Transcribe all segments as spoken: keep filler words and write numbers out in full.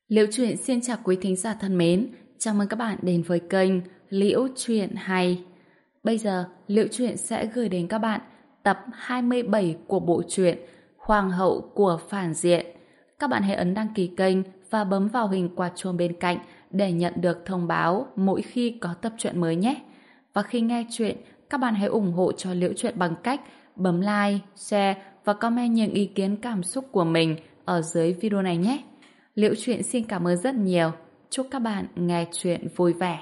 Liễu Chuyện xin chào quý thính giả thân mến, chào mừng các bạn đến với kênh Liễu Chuyện Hay. Bây giờ, Liễu Chuyện sẽ gửi đến các bạn tập hai mươi bảy của bộ truyện Hoàng hậu của phản diện. Các bạn hãy ấn đăng ký kênh và bấm vào hình quả chuông bên cạnh để nhận được thông báo mỗi khi có tập truyện mới nhé. Và khi nghe chuyện, các bạn hãy ủng hộ cho Liễu Chuyện bằng cách bấm like, share và comment những ý kiến cảm xúc của mình ở dưới video này nhé. Liễu Chuyện xin cảm ơn rất nhiều. Chúc các bạn nghe chuyện vui vẻ.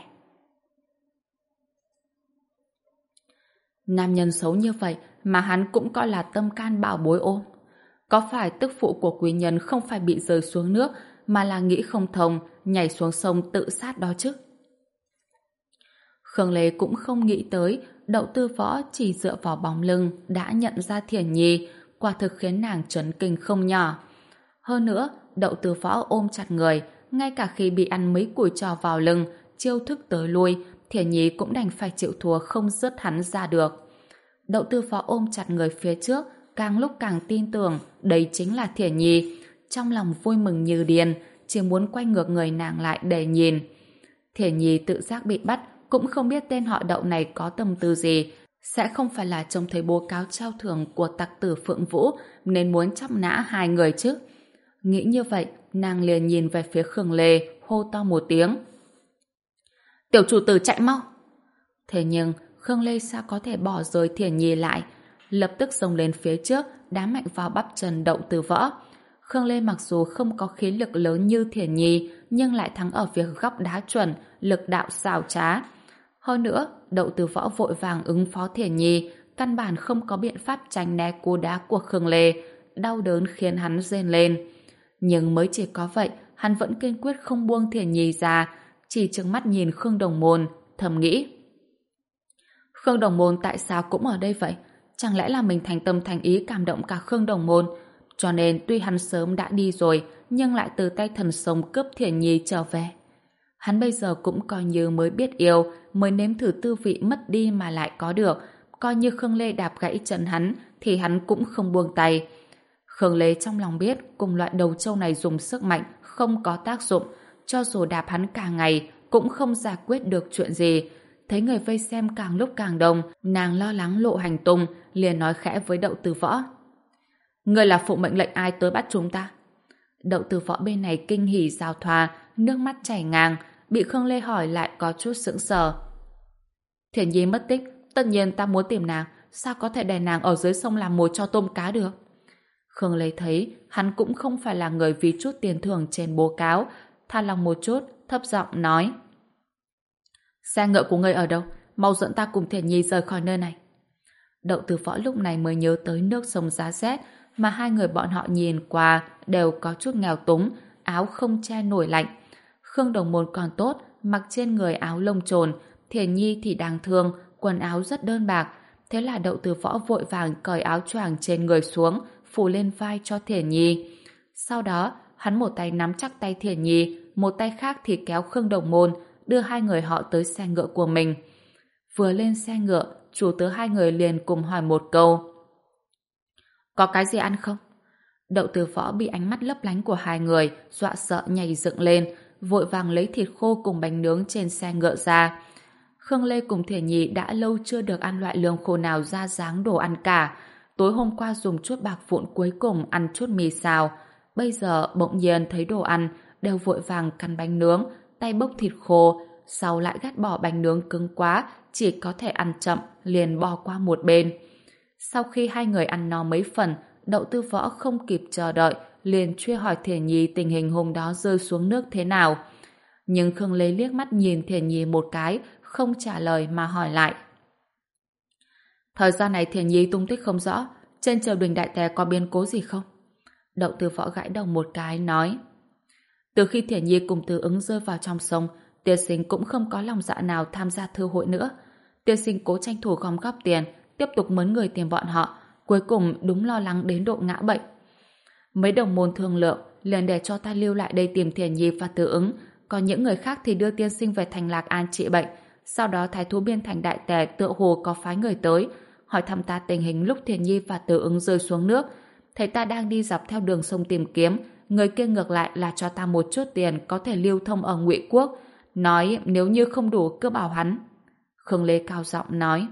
Nam nhân xấu như vậy mà hắn cũng coi là tâm can bảo bối ôm. Có phải tức phụ của quý nhân không phải bị rơi xuống nước mà là nghĩ không thông nhảy xuống sông tự sát đó chứ? Khương Lê cũng không nghĩ tới Đậu Tư Võ chỉ dựa vào bóng lưng đã nhận ra Thiển Nhi, quả thực khiến nàng chấn kinh không nhỏ. Hơn nữa, Đậu Tư Võ ôm chặt người, ngay cả khi bị ăn mấy cùi trò vào lưng, chiêu thức tới lui, Thiển Nhi cũng đành phải chịu thua không dứt hắn ra được. Đậu Tư Võ ôm chặt người phía trước, càng lúc càng tin tưởng đây chính là Thiển Nhi, trong lòng vui mừng như điên, chỉ muốn quay ngược người nàng lại để nhìn. Thiển Nhi tự giác bị bắt, cũng không biết tên họ Đậu này có tâm tư gì, sẽ không phải là trông thấy bố cáo trao thưởng của tặc tử Phượng Vũ nên muốn chắp nã hai người chứ. Nghĩ như vậy, nàng liền nhìn về phía Khương Lê, hô to một tiếng. Tiểu chủ tử chạy mau! Thế nhưng, Khương Lê sao có thể bỏ rơi Thiển Nhi lại? Lập tức xông lên phía trước, đá mạnh vào bắp chân Đậu Tư Võ. Khương Lê mặc dù không có khí lực lớn như Thiển Nhi, nhưng lại thắng ở việc góc đá chuẩn, lực đạo xảo trá. Hơn nữa, Đậu Tư Võ vội vàng ứng phó Thiển Nhi, căn bản không có biện pháp tránh né cú đá của Khương Lê, đau đớn khiến hắn rên lên. Nhưng mới chỉ có vậy, hắn vẫn kiên quyết không buông Thiển Nhi ra, chỉ trừng mắt nhìn Khương Đồng Môn, thầm nghĩ. Khương Đồng Môn tại sao cũng ở đây vậy? Chẳng lẽ là mình thành tâm thành ý cảm động cả Khương Đồng Môn? Cho nên tuy hắn sớm đã đi rồi, nhưng lại từ tay thần sống cướp Thiển Nhi trở về. Hắn bây giờ cũng coi như mới biết yêu, mới nếm thử tư vị mất đi mà lại có được. Coi như Khương Lê đạp gãy chân hắn, thì hắn cũng không buông tay. Khương Lê trong lòng biết cùng loại đầu trâu này dùng sức mạnh không có tác dụng, cho dù đạp hắn cả ngày cũng không giải quyết được chuyện gì. Thấy người vây xem càng lúc càng đông, nàng lo lắng lộ hành tung, liền nói khẽ với Đậu Tư Võ. Người là phụ mệnh lệnh ai tới bắt chúng ta? Đậu Tư Võ bên này kinh hỉ giao thoa, nước mắt chảy ngang, bị Khương Lê hỏi lại có chút sững sờ. Thiển Nhi mất tích, tất nhiên ta muốn tìm nàng, sao có thể để nàng ở dưới sông làm mồi cho tôm cá được? Khương Lê thấy hắn cũng không phải là người vì chút tiền thưởng trên bố cáo, tha lòng một chút, thấp giọng nói. Xe ngựa của ngươi ở đâu? Mau dẫn ta cùng Thiển Nhi rời khỏi nơi này. Đậu Tư Võ lúc này mới nhớ tới nước sông Giá Rét mà hai người bọn họ nhìn qua đều có chút nghèo túng, áo không che nổi lạnh. Khương Đồng Môn còn tốt, mặc trên người áo lông trồn, Thiển Nhi thì đáng thương, quần áo rất đơn bạc. Thế là Đậu Tư Võ vội vàng cởi áo choàng trên người xuống, phủ lên vai cho Thiển Nhi. Sau đó, hắn một tay nắm chắc tay Thiển Nhi, một tay khác thì kéo Khương Đồng Môn, đưa hai người họ tới xe ngựa của mình. Vừa lên xe ngựa, chủ tớ hai người liền cùng hỏi một câu. Có cái gì ăn không? Đậu Tư Võ bị ánh mắt lấp lánh của hai người dọa sợ nhảy dựng lên, vội vàng lấy thịt khô cùng bánh nướng trên xe ngựa ra. Khương Lê cùng Thiển Nhi đã lâu chưa được ăn loại lương khô nào ra dáng đồ ăn cả. Tối hôm qua dùng chút bạc vụn cuối cùng ăn chút mì xào. Bây giờ bỗng nhiên thấy đồ ăn, đều vội vàng cắn bánh nướng, tay bốc thịt khô, sau lại gắt bỏ bánh nướng cứng quá, chỉ có thể ăn chậm, liền bỏ qua một bên. Sau khi hai người ăn no mấy phần, Đậu Tư Võ không kịp chờ đợi, liền truy hỏi Thiển Nhi tình hình hôm đó rơi xuống nước thế nào. Nhưng Khương Lê liếc mắt nhìn Thiển Nhi một cái, không trả lời mà hỏi lại. Thời gian này Thiển Nhi tung tích không rõ, trên triều đình đại tề có biến cố gì không? Đậu Tư Võ gãi đầu một cái, nói. Từ khi Thiển Nhi cùng Từ Ứng rơi vào trong sông, tiên sinh cũng không có lòng dạ nào tham gia thư hội nữa. Tiên sinh cố tranh thủ gom góp tiền, tiếp tục mướn người tìm bọn họ, cuối cùng đúng lo lắng đến độ ngã bệnh. Mấy đồng môn thương lượng, liền để cho ta lưu lại đây tìm Thiển Nhi và Từ Ứng, còn những người khác thì đưa tiên sinh về thành Lạc An trị bệnh. Sau đó Thái thú biên thành đại tề tựa hồ có phái người tới, hỏi thăm ta tình hình lúc Thiển Nhi và Từ Ứng rơi xuống nước. Thấy ta đang đi dọc theo đường sông tìm kiếm, người kia ngược lại là cho ta một chút tiền có thể lưu thông ở Ngụy Quốc, nói nếu như không đủ cứ bảo hắn. Khương Lê cao giọng nói.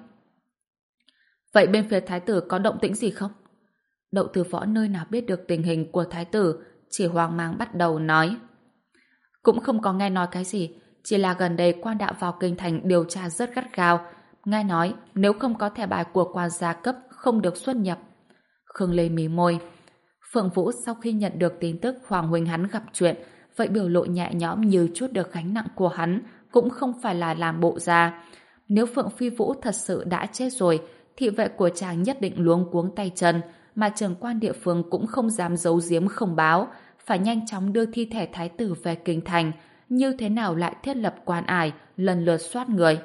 Vậy bên phía thái tử có động tĩnh gì không? Đậu Từ Võ nơi nào biết được tình hình của thái tử, chỉ hoang mang bắt đầu nói. Cũng không có nghe nói cái gì, chỉ là gần đây quan đạo vào kinh thành điều tra rất gắt gao. Nghe nói nếu không có thẻ bài của quan gia cấp không được xuất nhập. Khương Lê mí môi. Phượng Vũ sau khi nhận được tin tức Hoàng huynh hắn gặp chuyện, vậy biểu lộ nhẹ nhõm như chút được gánh nặng của hắn, cũng không phải là làm bộ ra. Nếu Phượng Phi Vũ thật sự đã chết rồi, thị vệ của chàng nhất định luống cuống tay chân, mà trưởng quan địa phương cũng không dám giấu giếm không báo, phải nhanh chóng đưa thi thể thái tử về kinh thành, như thế nào lại thiết lập quan ải, lần lượt soát người.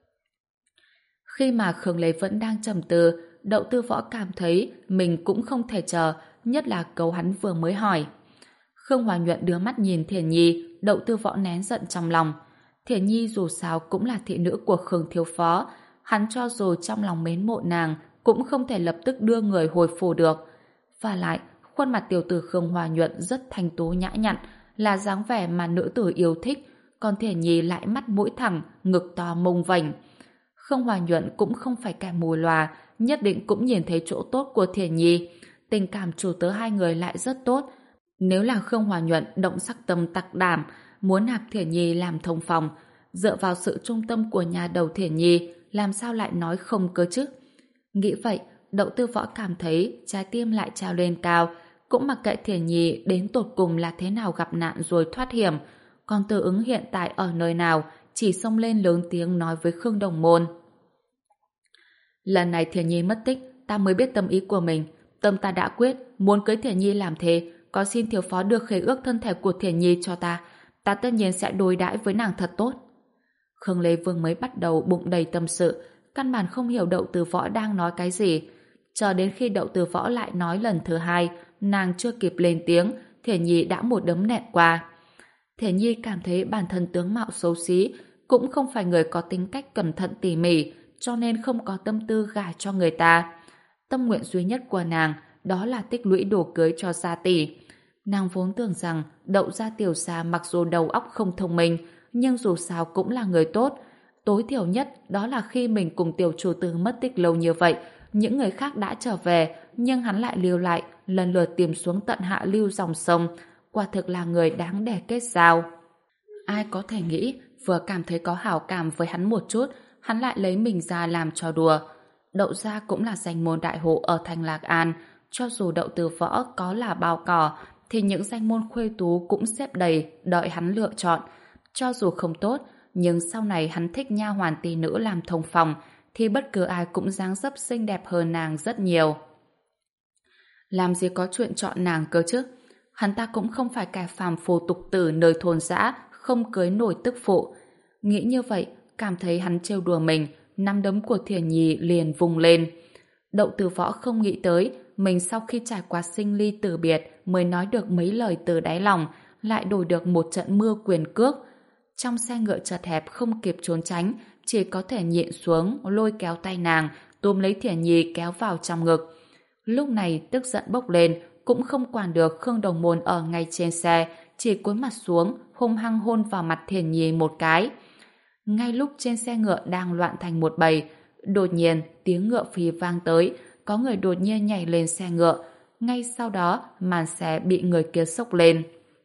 Khi mà Khương Lê vẫn đang trầm tư, Đậu Tư Võ cảm thấy mình cũng không thể chờ, nhất là câu hắn vừa mới hỏi. Khương Hòa Nhuận đưa mắt nhìn Thiển Nhi, Đậu Tư Võ nén giận trong lòng. Thiển Nhi dù sao cũng là thị nữ của Khương thiếu phó, hắn cho dù trong lòng mến mộ nàng, cũng không thể lập tức đưa người hồi phủ được. Và lại, khuôn mặt tiểu tử Khương Hòa Nhuận rất thanh tú nhã nhặn, là dáng vẻ mà nữ tử yêu thích, còn Thiển Nhi lại mắt mũi thẳng, ngực to mông vành. Khương Hòa Nhuận cũng không phải kẻ mù lòa, nhất định cũng nhìn thấy chỗ tốt của Thiển Nhi. Tình cảm chủ tớ hai người lại rất tốt. Nếu là Khương Hòa Nhuận động sắc tâm tặc đảm, muốn nạp Thiển Nhi làm thông phòng, dựa vào sự trung tâm của nhà đầu Thiển Nhi, làm sao lại nói không cơ chứ? Nghĩ vậy, Đậu Tư Võ cảm thấy trái tim lại trao lên cao, cũng mặc kệ Thiển Nhi đến tột cùng là thế nào gặp nạn rồi thoát hiểm, còn Từ Ứng hiện tại ở nơi nào, chỉ xông lên lớn tiếng nói với Khương Đồng Môn. Lần này Thiển Nhi mất tích, ta mới biết tâm ý của mình. Tâm ta đã quyết, muốn cưới Thiển Nhi làm thế, có xin thiếu phó đưa khế ước thân thể của Thiển Nhi cho ta. Ta tất nhiên sẽ đối đãi với nàng thật tốt. Khương Lê Vương mới bắt đầu bụng đầy tâm sự, căn bản không hiểu Đậu Từ Võ đang nói cái gì. Chờ đến khi Đậu Từ Võ lại nói lần thứ hai, nàng chưa kịp lên tiếng, Thiển Nhi đã một đấm nện qua. Thiển Nhi cảm thấy bản thân tướng mạo xấu xí, cũng không phải người có tính cách cẩn thận tỉ mỉ, cho nên không có tâm tư gả cho người ta. Tâm nguyện duy nhất của nàng đó là tích lũy đồ cưới cho gia tỷ. Nàng vốn tưởng rằng Đậu gia tiểu gia mặc dù đầu óc không thông minh, nhưng dù sao cũng là người tốt. Tối thiểu nhất đó là khi mình cùng tiểu chủ tử mất tích lâu như vậy, những người khác đã trở về, nhưng hắn lại lưu lại, lần lượt tìm xuống tận hạ lưu dòng sông. Quả thực là người đáng để kết giao. Ai có thể nghĩ, vừa cảm thấy có hảo cảm với hắn một chút, hắn lại lấy mình ra làm trò đùa. Đậu gia cũng là danh môn đại hộ ở thành Lạc An, cho dù Đậu Từ Võ có là bao cỏ, thì những danh môn khuê tú cũng xếp đầy, đợi hắn lựa chọn. Cho dù không tốt, nhưng sau này hắn thích nha hoàn tỷ nữ làm thông phòng, thì bất cứ ai cũng dáng dấp xinh đẹp hơn nàng rất nhiều. Làm gì có chuyện chọn nàng cơ chứ? Hắn ta cũng không phải kẻ phàm phu tục tử nơi thôn dã, không cưới nổi tức phụ. Nghĩ như vậy, cảm thấy hắn trêu đùa mình, nắm đấm của Thiển Nhi liền vùng lên. Đậu Từ Võ không nghĩ tới, mình sau khi trải qua sinh ly từ biệt mới nói được mấy lời từ đáy lòng, lại đổi được một trận mưa quyền cước. Trong xe ngựa chật hẹp không kịp trốn tránh, chỉ có thể nhịn xuống, lôi kéo tay nàng, túm lấy Thiển Nhi kéo vào trong ngực. Lúc này tức giận bốc lên, cũng không quản được Khương Đồng Môn ở ngay trên xe, chỉ cúi mặt xuống, hung hăng hôn vào mặt Thiển Nhi một cái. Ngay lúc trên xe ngựa đang loạn thành một bầy, đột nhiên tiếng ngựa phì vang tới, có người đột nhiên nhảy lên xe ngựa. Ngay sau đó, màn xe bị người kia xốc lên.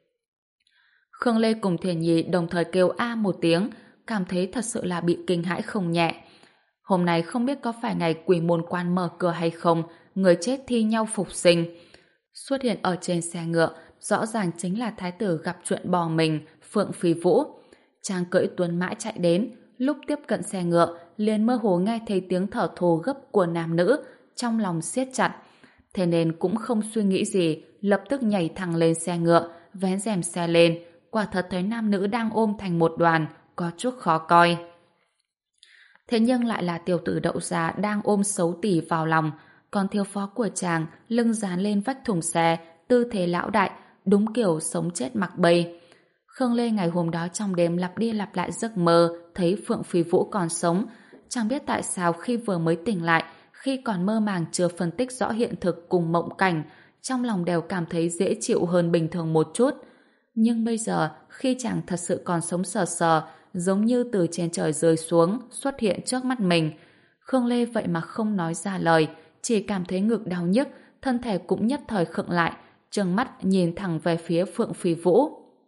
Khương Lê cùng Thiển Nhi đồng thời kêu a một tiếng, cảm thấy thật sự là bị kinh hãi không nhẹ. Hôm nay không biết có phải ngày quỷ môn quan mở cửa hay không, người chết thi nhau phục sinh. Xuất hiện ở trên xe ngựa, rõ ràng chính là thái tử gặp chuyện bò mình, Phượng Phi Vũ. Chàng cưỡi tuấn mã chạy đến, lúc tiếp cận xe ngựa, liền mơ hồ nghe thấy tiếng thở thô gấp của nam nữ, trong lòng siết chặt. Thế nên cũng không suy nghĩ gì, lập tức nhảy thẳng lên xe ngựa, vén rèm xe lên, quả thật thấy nam nữ đang ôm thành một đoàn, có chút khó coi. Thế nhưng lại là tiểu tử Đậu gia đang ôm xấu tỉ vào lòng, còn thiếu phó của chàng lưng dán lên vách thùng xe, tư thế lão đại, đúng kiểu sống chết mặc bay. Khương Lê ngày hôm đó trong đêm lặp đi lặp lại giấc mơ thấy Phượng Phi Vũ còn sống. Chẳng biết tại sao khi vừa mới tỉnh lại, khi còn mơ màng chưa phân tích rõ hiện thực cùng mộng cảnh, trong lòng đều cảm thấy dễ chịu hơn bình thường một chút. Nhưng bây giờ, khi chàng thật sự còn sống sờ sờ, giống như từ trên trời rơi xuống, xuất hiện trước mắt mình, Khương Lê vậy mà không nói ra lời, chỉ cảm thấy ngực đau nhức, thân thể cũng nhất thời khựng lại, trừng mắt nhìn thẳng về phía Phượng Phi Vũ.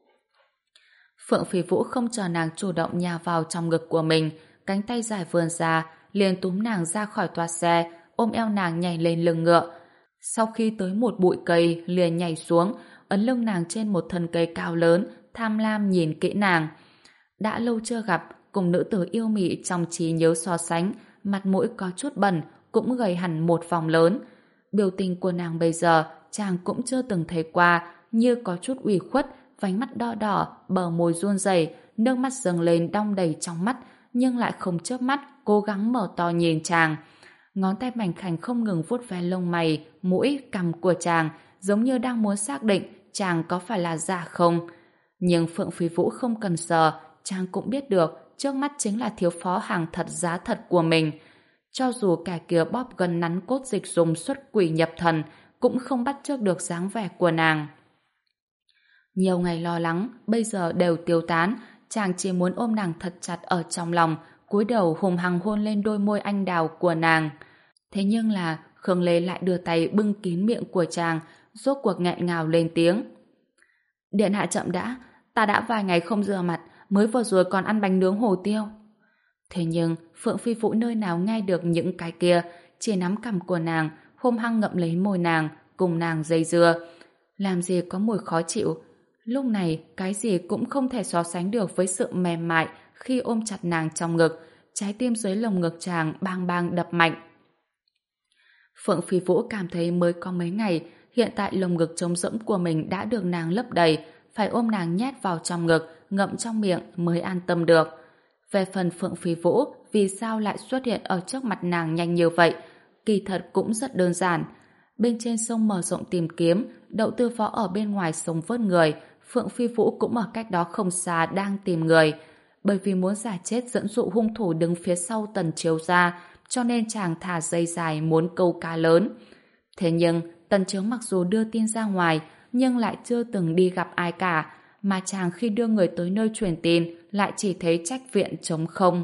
Phượng Phi Vũ không chờ nàng chủ động nhào vào trong ngực của mình, cánh tay dài vươn ra, liền túm nàng ra khỏi toa xe, ôm eo nàng nhảy lên lưng ngựa. Sau khi tới một bụi cây, liền nhảy xuống, ấn lưng nàng trên một thân cây cao lớn, tham lam nhìn kỹ nàng. Đã lâu chưa gặp, cùng nữ tử yêu mị trong trí nhớ so sánh, mặt mũi có chút bẩn, cũng gầy hẳn một vòng lớn. Biểu tình của nàng bây giờ, chàng cũng chưa từng thấy qua, như có chút ủy khuất, vành mắt đỏ đỏ, bờ môi run rẩy, nước mắt dâng lên đong đầy trong mắt, nhưng lại không chớp mắt, cố gắng mở to nhìn chàng. Ngón tay mảnh khảnh không ngừng vuốt ve lông mày, mũi, cằm của chàng, giống như đang muốn xác định chàng có phải là giả không. Nhưng Phượng Phi Vũ không cần sờ, chàng cũng biết được trước mắt chính là thiếu phó hàng thật giá thật của mình. Cho dù kẻ kia bóp gần nắn cốt dịch dùng xuất quỷ nhập thần, cũng không bắt chước được dáng vẻ của nàng. Nhiều ngày lo lắng, bây giờ đều tiêu tán, chàng chỉ muốn ôm nàng thật chặt ở trong lòng, cúi đầu hùng hăng hôn lên đôi môi anh đào của nàng. Thế nhưng là Khương Lê lại đưa tay bưng kín miệng của chàng, rốt cuộc nghẹn ngào lên tiếng. Điện hạ chậm đã, ta đã vài ngày không rửa mặt, mới vừa rồi còn ăn bánh nướng hồ tiêu. Thế nhưng Phượng Phi Vũ nơi nào nghe được những cái kia, chỉ nắm cằm của nàng, hung hăng ngậm lấy môi nàng, cùng nàng dây dưa. Làm gì có mùi khó chịu. Lúc này, cái gì cũng không thể so sánh được với sự mềm mại khi ôm chặt nàng trong ngực, trái tim dưới lồng ngực chàng bang bang đập mạnh. Phượng Phi Vũ cảm thấy mới có mấy ngày, hiện tại lồng ngực trống rỗng của mình đã được nàng lấp đầy, phải ôm nàng nhét vào trong ngực, ngậm trong miệng mới an tâm được. Về phần Phượng Phi Vũ, vì sao lại xuất hiện ở trước mặt nàng nhanh như vậy? Kỳ thật cũng rất đơn giản. Bên trên sông mở rộng tìm kiếm, Đậu Tư Phó ở bên ngoài sông vớt người, Phượng Phi Vũ cũng ở cách đó không xa đang tìm người. Bởi vì muốn giả chết dẫn dụ hung thủ đứng phía sau Tần Chiếu ra, cho nên chàng thả dây dài muốn câu cá lớn. Thế nhưng, Tần Chiếu mặc dù đưa tin ra ngoài, nhưng lại chưa từng đi gặp ai cả, mà chàng khi đưa người tới nơi truyền tin lại chỉ thấy trách viện trống không.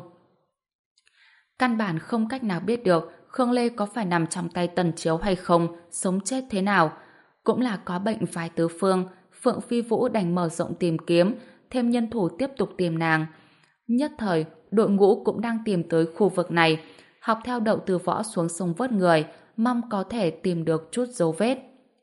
Căn bản không cách nào biết được Khương Lê có phải nằm trong tay Tần Chiếu hay không, sống chết thế nào. Cũng là có bệnh vài tứ phương, Phượng Phi Vũ đành mở rộng tìm kiếm, thêm nhân thủ tiếp tục tìm nàng. Nhất thời, đội ngũ cũng đang tìm tới khu vực này, học theo Đậu Từ Võ xuống sông vớt người, mong có thể tìm được chút dấu vết.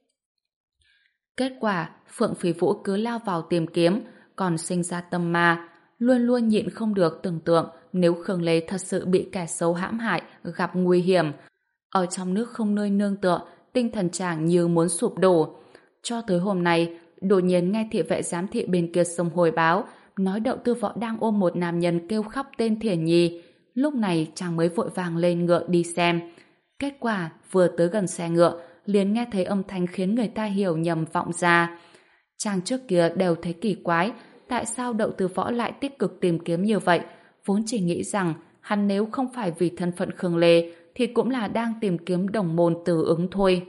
Kết quả, Phượng Phi Vũ cứ lao vào tìm kiếm, còn sinh ra tâm ma, luôn luôn nhịn không được tưởng tượng nếu Khương Lê thật sự bị kẻ xấu hãm hại, gặp nguy hiểm. Ở trong nước không nơi nương tựa, tinh thần chàng như muốn sụp đổ. Cho tới hôm nay, đột nhiên nghe thị vệ giám thị bên kia sông hồi báo, nói Đậu Tư Võ đang ôm một nam nhân kêu khóc tên Thiển Nhi. Lúc này chàng mới vội vàng lên ngựa đi xem. Kết quả, vừa tới gần xe ngựa, liền nghe thấy âm thanh khiến người ta hiểu nhầm vọng ra. Chàng trước kia đều thấy kỳ quái, tại sao Đậu Tư Võ lại tích cực tìm kiếm như vậy, vốn chỉ nghĩ rằng hắn nếu không phải vì thân phận Khương Lê thì cũng là đang tìm kiếm đồng môn từ ứng thôi.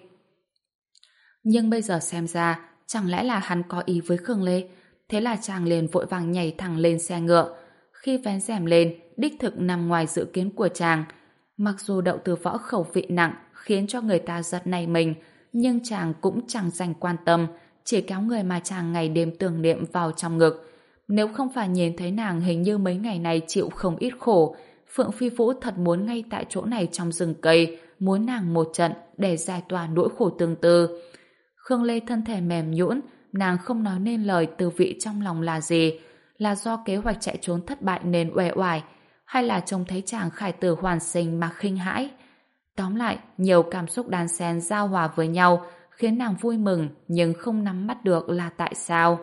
Nhưng bây giờ xem ra, chẳng lẽ là hắn có ý với Khương Lê? Thế là chàng liền vội vàng nhảy thẳng lên xe ngựa. Khi vén rèm lên, đích thực nằm ngoài dự kiến của chàng. Mặc dù Đậu Tư Võ khẩu vị nặng khiến cho người ta giật nảy mình, nhưng chàng cũng chẳng dành quan tâm, chỉ kéo người mà chàng ngày đêm tưởng niệm vào trong ngực. Nếu không phải nhìn thấy nàng hình như mấy ngày này chịu không ít khổ, Phượng Phi Vũ thật muốn ngay tại chỗ này trong rừng cây, muốn nàng một trận để giải tỏa nỗi khổ tương tư. Khương Lê thân thể mềm nhũn, nàng không nói nên lời tư vị trong lòng là gì, là do kế hoạch chạy trốn thất bại nên uể oải, hay là trông thấy chàng khải tử hoàn sinh mà khinh hãi. Tóm lại, nhiều cảm xúc đan xen giao hòa với nhau, khiến nàng vui mừng nhưng không nắm bắt được là tại sao.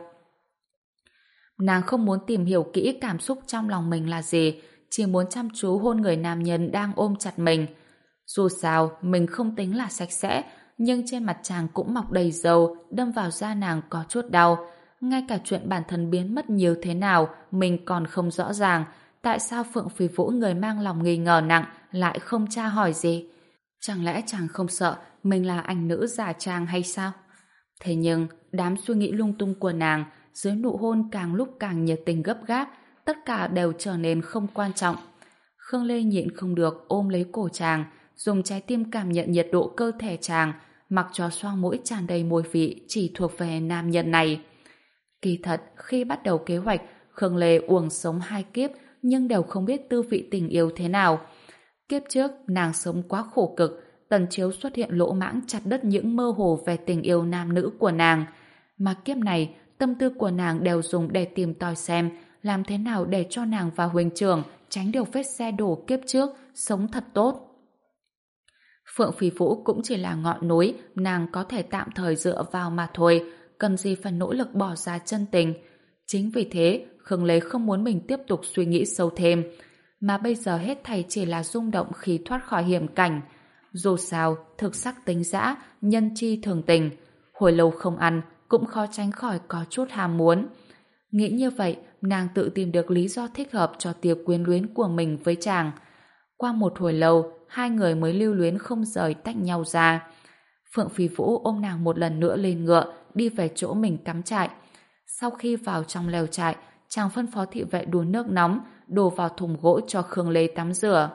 Nàng không muốn tìm hiểu kỹ cảm xúc trong lòng mình là gì, chỉ muốn chăm chú hôn người nam nhân đang ôm chặt mình. Dù sao, mình không tính là sạch sẽ, nhưng trên mặt chàng cũng mọc đầy dầu, đâm vào da nàng có chút đau. Ngay cả chuyện bản thân biến mất như thế nào, mình còn không rõ ràng. Tại sao Phượng Phi Vũ người mang lòng nghi ngờ nặng lại không tra hỏi gì? Chẳng lẽ chàng không sợ mình là anh nữ giả trang hay sao? Thế nhưng, đám suy nghĩ lung tung của nàng dưới nụ hôn càng lúc càng nhiệt tình gấp gáp, tất cả đều trở nên không quan trọng. Khương Lê nhịn không được ôm lấy cổ chàng, dùng trái tim cảm nhận nhiệt độ cơ thể chàng, mặc cho xoang mũi tràn đầy mùi vị chỉ thuộc về nam nhân này. Kỳ thật, khi bắt đầu kế hoạch, Khương Lê uổng sống hai kiếp nhưng đều không biết tư vị tình yêu thế nào. Kiếp trước, nàng sống quá khổ cực, Tần Chiếu xuất hiện lỗ mãng chặt đứt những mơ hồ về tình yêu nam nữ của nàng. Mà kiếp này, tâm tư của nàng đều dùng để tìm tòi xem làm thế nào để cho nàng và huynh trưởng tránh được vết xe đổ kiếp trước, sống thật tốt. Phượng Phỉ Vũ cũng chỉ là ngọn núi nàng có thể tạm thời dựa vào mà thôi, cần gì phải nỗ lực bỏ ra chân tình. Chính vì thế, Khương Lê không muốn mình tiếp tục suy nghĩ sâu thêm, mà bây giờ hết thảy chỉ là rung động khi thoát khỏi hiểm cảnh. Dù sao, thực sắc tính dã, nhân chi thường tình, hồi lâu không ăn cũng khó tránh khỏi có chút ham muốn. Nghĩ như vậy, nàng tự tìm được lý do thích hợp cho tiệc quyến luyến của mình với chàng. Qua một hồi lâu, hai người mới lưu luyến không rời tách nhau ra. Phượng Phỉ Vũ ôm nàng một lần nữa lên ngựa, đi về chỗ mình cắm trại. Sau khi vào trong lều trại, chàng phân phó thị vệ đun nước nóng, đổ vào thùng gỗ cho Khương Lê tắm rửa.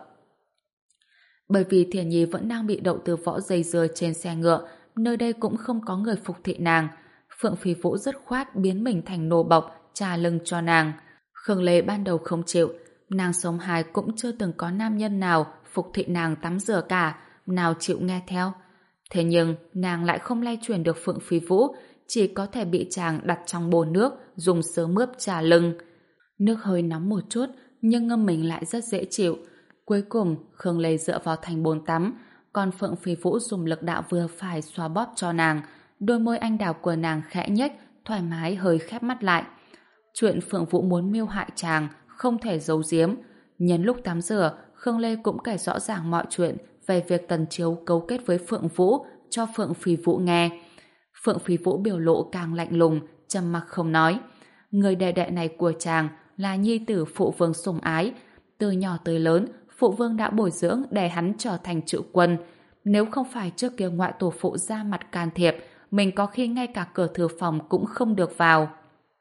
Bởi vì Thiển Nhi vẫn đang bị Đậu Từ Võ dây dưa trên xe ngựa, nơi đây cũng không có người phục thị nàng. Phượng Phỉ Vũ dứt khoát biến mình thành nô bộc, trà lưng cho nàng. Khương Lê ban đầu không chịu, nàng sống hài cũng chưa từng có nam nhân nào phục thị nàng tắm rửa cả, nào chịu nghe theo. Thế nhưng nàng lại không lay chuyển được Phượng Phỉ Vũ, chỉ có thể bị chàng đặt trong bồn nước, dùng sớ mướp trà lưng. Nước hơi nóng một chút, nhưng ngâm mình lại rất dễ chịu. Cuối cùng, Khương Lê dựa vào thành bồn tắm, còn Phượng Phỉ Vũ dùng lực đạo vừa phải xoa bóp cho nàng. Đôi môi anh đào của nàng khẽ nhếch, thoải mái hơi khép mắt lại. Chuyện Phượng Vũ muốn mưu hại chàng không thể giấu giếm. Nhân lúc tắm rửa, Khương Lê cũng kể rõ ràng mọi chuyện về việc Tần Chiếu cấu kết với Phượng Vũ cho Phượng Phỉ Vũ nghe. Phượng Phỉ Vũ biểu lộ càng lạnh lùng, trầm mặc không nói. Người đệ đệ này của chàng là nhi tử phụ vương sủng ái. Từ nhỏ tới lớn, phụ vương đã bồi dưỡng để hắn trở thành trự quân. Nếu không phải trước kia ngoại tổ phụ ra mặt can thiệp, mình có khi ngay cả cửa thư phòng cũng không được vào.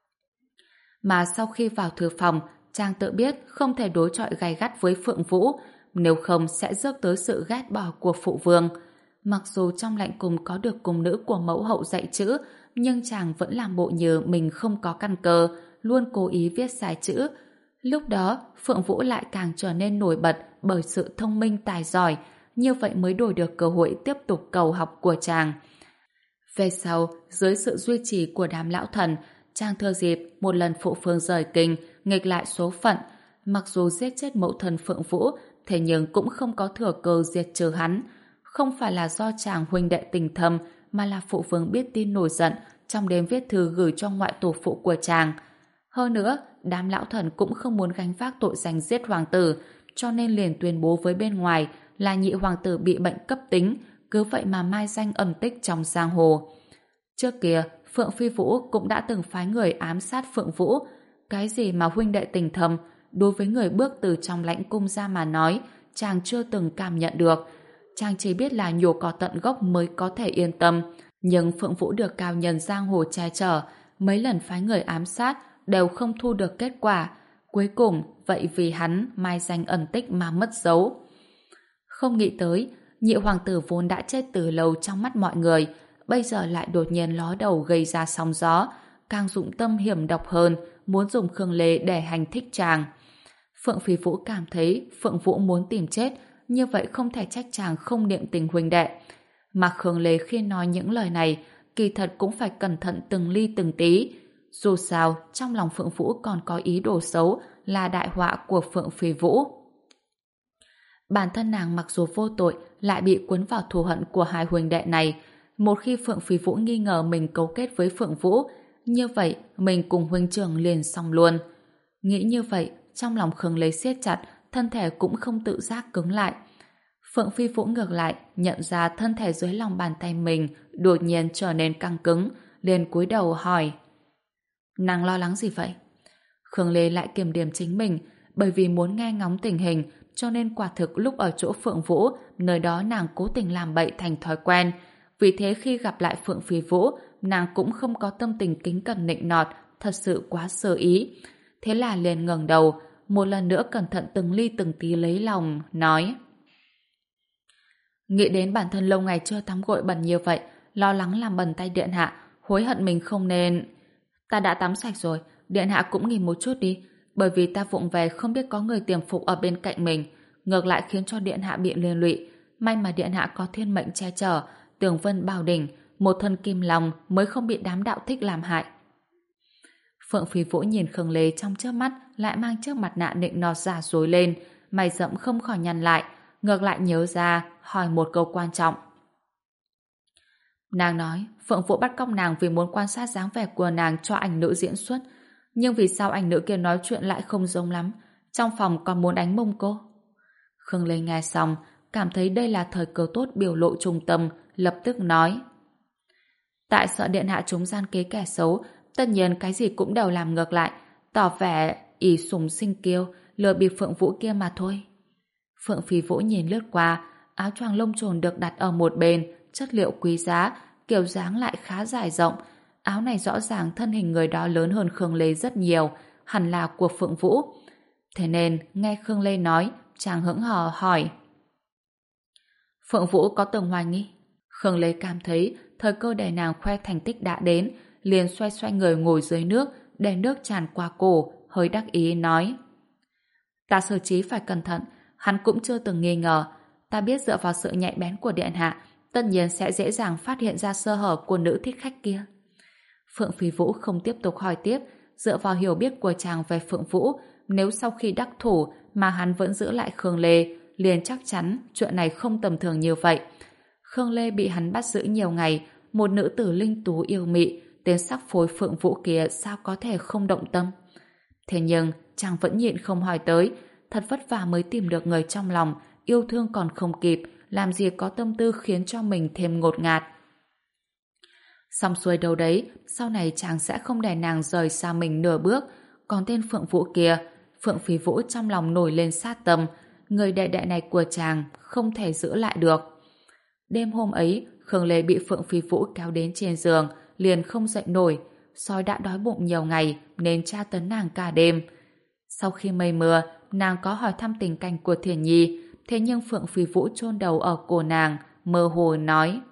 Mà sau khi vào thư phòng, chàng tự biết không thể đối chọi gay gắt với Phượng Vũ, nếu không sẽ rước tới sự ghét bỏ của phụ vương. Mặc dù trong lạnh cùng có được cung nữ của mẫu hậu dạy chữ, nhưng chàng vẫn làm bộ như mình không có căn cơ, luôn cố ý viết sai chữ. Lúc đó, Phượng Vũ lại càng trở nên nổi bật bởi sự thông minh tài giỏi, như vậy mới đổi được cơ hội tiếp tục cầu học của chàng. Về sau, dưới sự duy trì của đám lão thần, chàng thừa dịp một lần phụ phương rời kinh, nghịch lại số phận. Mặc dù giết chết mẫu thần Phượng Vũ, thế nhưng cũng không có thừa cơ diệt trừ hắn. Không phải là do chàng huynh đệ tình thâm, mà là phụ vương biết tin nổi giận, trong đêm viết thư gửi cho ngoại tổ phụ của chàng. Hơn nữa, đám lão thần cũng không muốn gánh vác tội danh giết hoàng tử, cho nên liền tuyên bố với bên ngoài là nhị hoàng tử bị bệnh cấp tính, cứ vậy mà mai danh ẩn tích trong giang hồ. Trước kia, Phượng Phi Vũ cũng đã từng phái người ám sát Phượng Vũ. Cái gì mà huynh đệ tình thâm, đối với người bước từ trong lãnh cung ra mà nói, chàng chưa từng cảm nhận được. Chàng chỉ biết là nhổ cỏ tận gốc mới có thể yên tâm. Nhưng Phượng Vũ được cao nhân giang hồ che chở, mấy lần phái người ám sát đều không thu được kết quả. Cuối cùng, vậy vì hắn mai danh ẩn tích mà mất dấu. Không nghĩ tới, nhị hoàng tử vốn đã chết từ lâu trong mắt mọi người, bây giờ lại đột nhiên ló đầu gây ra sóng gió, càng dụng tâm hiểm độc hơn, muốn dùng Khương Lê để hành thích chàng. Phượng Phi Vũ cảm thấy Phượng Vũ muốn tìm chết, như vậy không thể trách chàng không niệm tình huynh đệ. Mà Khương Lê khi nói những lời này, kỳ thật cũng phải cẩn thận từng ly từng tí. Dù sao, trong lòng Phượng Vũ còn có ý đồ xấu là đại họa của Phượng Phi Vũ. Bản thân nàng mặc dù vô tội, lại bị cuốn vào thù hận của hai huynh đệ này. Một khi Phượng Phi Vũ nghi ngờ mình cấu kết với Phượng Vũ, như vậy mình cùng huynh trưởng liền xong luôn. Nghĩ như vậy, trong lòng Khương Lê siết chặt, thân thể cũng không tự giác cứng lại. Phượng Phi Vũ ngược lại, nhận ra thân thể dưới lòng bàn tay mình đột nhiên trở nên căng cứng, liền cúi đầu hỏi: nàng lo lắng gì vậy? Khương Lê lại kiềm điểm chính mình, bởi vì muốn nghe ngóng tình hình, cho nên quả thực lúc ở chỗ Phượng Vũ, nơi đó nàng cố tình làm bậy thành thói quen. Vì thế khi gặp lại Phượng Phi Vũ, nàng cũng không có tâm tình kính cẩn nịnh nọt, thật sự quá sơ ý. Thế là liền ngẩng đầu, một lần nữa cẩn thận từng ly từng tí lấy lòng, nói: nghĩ đến bản thân lâu ngày chưa tắm gội bẩn như vậy, lo lắng làm bẩn tay điện hạ, hối hận mình không nên... Ta đã tắm sạch rồi, điện hạ cũng nghỉ một chút đi, bởi vì ta vụng về không biết có người tiềm phục ở bên cạnh mình, ngược lại khiến cho điện hạ bị liên lụy. May mà điện hạ có thiên mệnh che chở, tường vân bảo đỉnh, một thân kim long mới không bị đám đạo thích làm hại. Phượng Phi Vũ nhìn Khương Lê trong chớp mắt, lại mang chiếc mặt nạ nịnh nọt giả dối lên, mày rậm không khỏi nhăn lại, ngược lại nhớ ra hỏi một câu quan trọng. Nàng nói Phượng Vũ bắt cóc nàng vì muốn quan sát dáng vẻ của nàng cho ảnh nữ diễn xuất, nhưng vì sao ảnh nữ kia nói chuyện lại không giống lắm, trong phòng còn muốn đánh mông cô? Khương Lê nghe xong cảm thấy đây là thời cơ tốt biểu lộ trung tâm, lập tức nói: tại sợ điện hạ chúng gian kế kẻ xấu, tất nhiên cái gì cũng đều làm ngược lại, tỏ vẻ ỷ sủng sinh kiêu, lừa bịp Phượng Vũ kia mà thôi. Phượng Phi Vũ nhìn lướt qua, áo choàng lông chồn được đặt ở một bên, chất liệu quý giá, kiểu dáng lại khá dài rộng. Áo này rõ ràng thân hình người đó lớn hơn Khương Lê rất nhiều, hẳn là của Phượng Vũ. Thế nên, nghe Khương Lê nói, chàng hững hờ hỏi: Phượng Vũ có từng hoài nghi? Khương Lê cảm thấy thời cơ để nàng khoe thành tích đã đến, liền xoay xoay người ngồi dưới nước, để nước tràn qua cổ, hơi đắc ý nói: ta sơ chí phải cẩn thận, hắn cũng chưa từng nghi ngờ. Ta biết dựa vào sự nhạy bén của điện hạ, tất nhiên sẽ dễ dàng phát hiện ra sơ hở của nữ thích khách kia. Phượng Phi Vũ không tiếp tục hỏi tiếp, dựa vào hiểu biết của chàng về Phượng Vũ, nếu sau khi đắc thủ mà hắn vẫn giữ lại Khương Lê, liền chắc chắn chuyện này không tầm thường như vậy. Khương Lê bị hắn bắt giữ nhiều ngày, một nữ tử linh tú yêu mị, tên sắc phối Phượng Vũ kia sao có thể không động tâm. Thế nhưng chàng vẫn nhịn không hỏi tới, thật vất vả mới tìm được người trong lòng, yêu thương còn không kịp, làm gì có tâm tư khiến cho mình thêm ngột ngạt. Xong xuôi đâu đấy, sau này chàng sẽ không để nàng rời xa mình nửa bước. Còn tên Phượng Vũ kia, Phượng Phi Vũ trong lòng nổi lên sát tâm, người đệ đệ này của chàng không thể giữ lại được. Đêm hôm ấy, Khương Lê bị Phượng Phi Vũ kéo đến trên giường, liền không dậy nổi. Sói đã đói bụng nhiều ngày nên tra tấn nàng cả đêm. Sau khi mây mưa, nàng có hỏi thăm tình cảnh của Thiển Nhi, thế nhưng Phượng Phi Vũ chôn đầu ở cổ nàng, mơ hồ nói: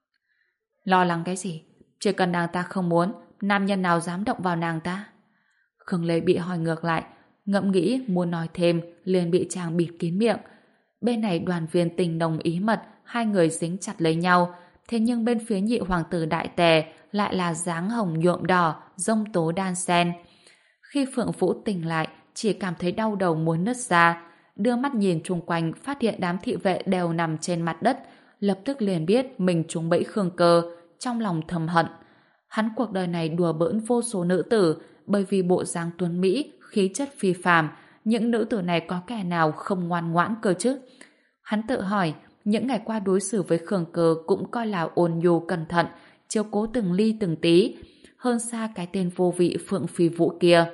lo lắng cái gì? Chỉ cần nàng ta không muốn, nam nhân nào dám động vào nàng ta? Khương Lê bị hỏi ngược lại, ngẫm nghĩ muốn nói thêm, liền bị chàng bịt kín miệng. Bên này đoàn viên tình nồng ý mật, hai người dính chặt lấy nhau, thế nhưng bên phía nhị hoàng tử Đại Tề lại là dáng hồng nhuộm đỏ, rông tố đan xen. Khi Phượng Vũ tỉnh lại, chỉ cảm thấy đau đầu muốn nứt ra, đưa mắt nhìn chung quanh, phát hiện đám thị vệ đều nằm trên mặt đất, lập tức liền biết mình trúng bẫy Khương Cơ, trong lòng thầm hận. Hắn cuộc đời này đùa bỡn vô số nữ tử, bởi vì bộ dáng tuấn mỹ, khí chất phi phàm, những nữ tử này có kẻ nào không ngoan ngoãn cơ chứ? Hắn tự hỏi, những ngày qua đối xử với Khương Cơ cũng coi là ôn nhu cẩn thận, chiếu cố từng ly từng tí, hơn xa cái tên vô vị Phượng Phi Vũ kia.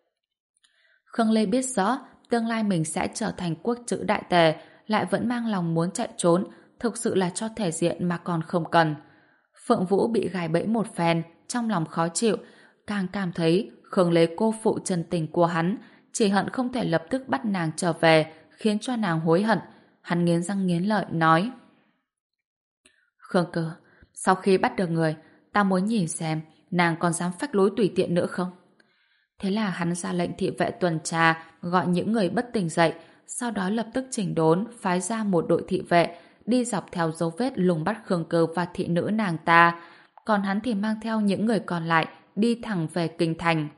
Khương Lê biết rõ tương lai mình sẽ trở thành quốc chữ Đại Tề, lại vẫn mang lòng muốn chạy trốn, thực sự là cho thể diện mà còn không cần. Phượng Vũ bị gài bẫy một phen, trong lòng khó chịu, càng cảm thấy Khương Lê cô phụ chân tình của hắn, chỉ hận không thể lập tức bắt nàng trở về, khiến cho nàng hối hận. Hắn nghiến răng nghiến lợi nói: Khương Cơ, sau khi bắt được người, ta muốn nhìn xem nàng còn dám phách lối tùy tiện nữa không? Thế là hắn ra lệnh thị vệ tuần tra, gọi những người bất tỉnh dậy, sau đó lập tức chỉnh đốn, phái ra một đội thị vệ, đi dọc theo dấu vết lùng bắt Khương Cơ và thị nữ nàng ta, còn hắn thì mang theo những người còn lại, đi thẳng về kinh thành.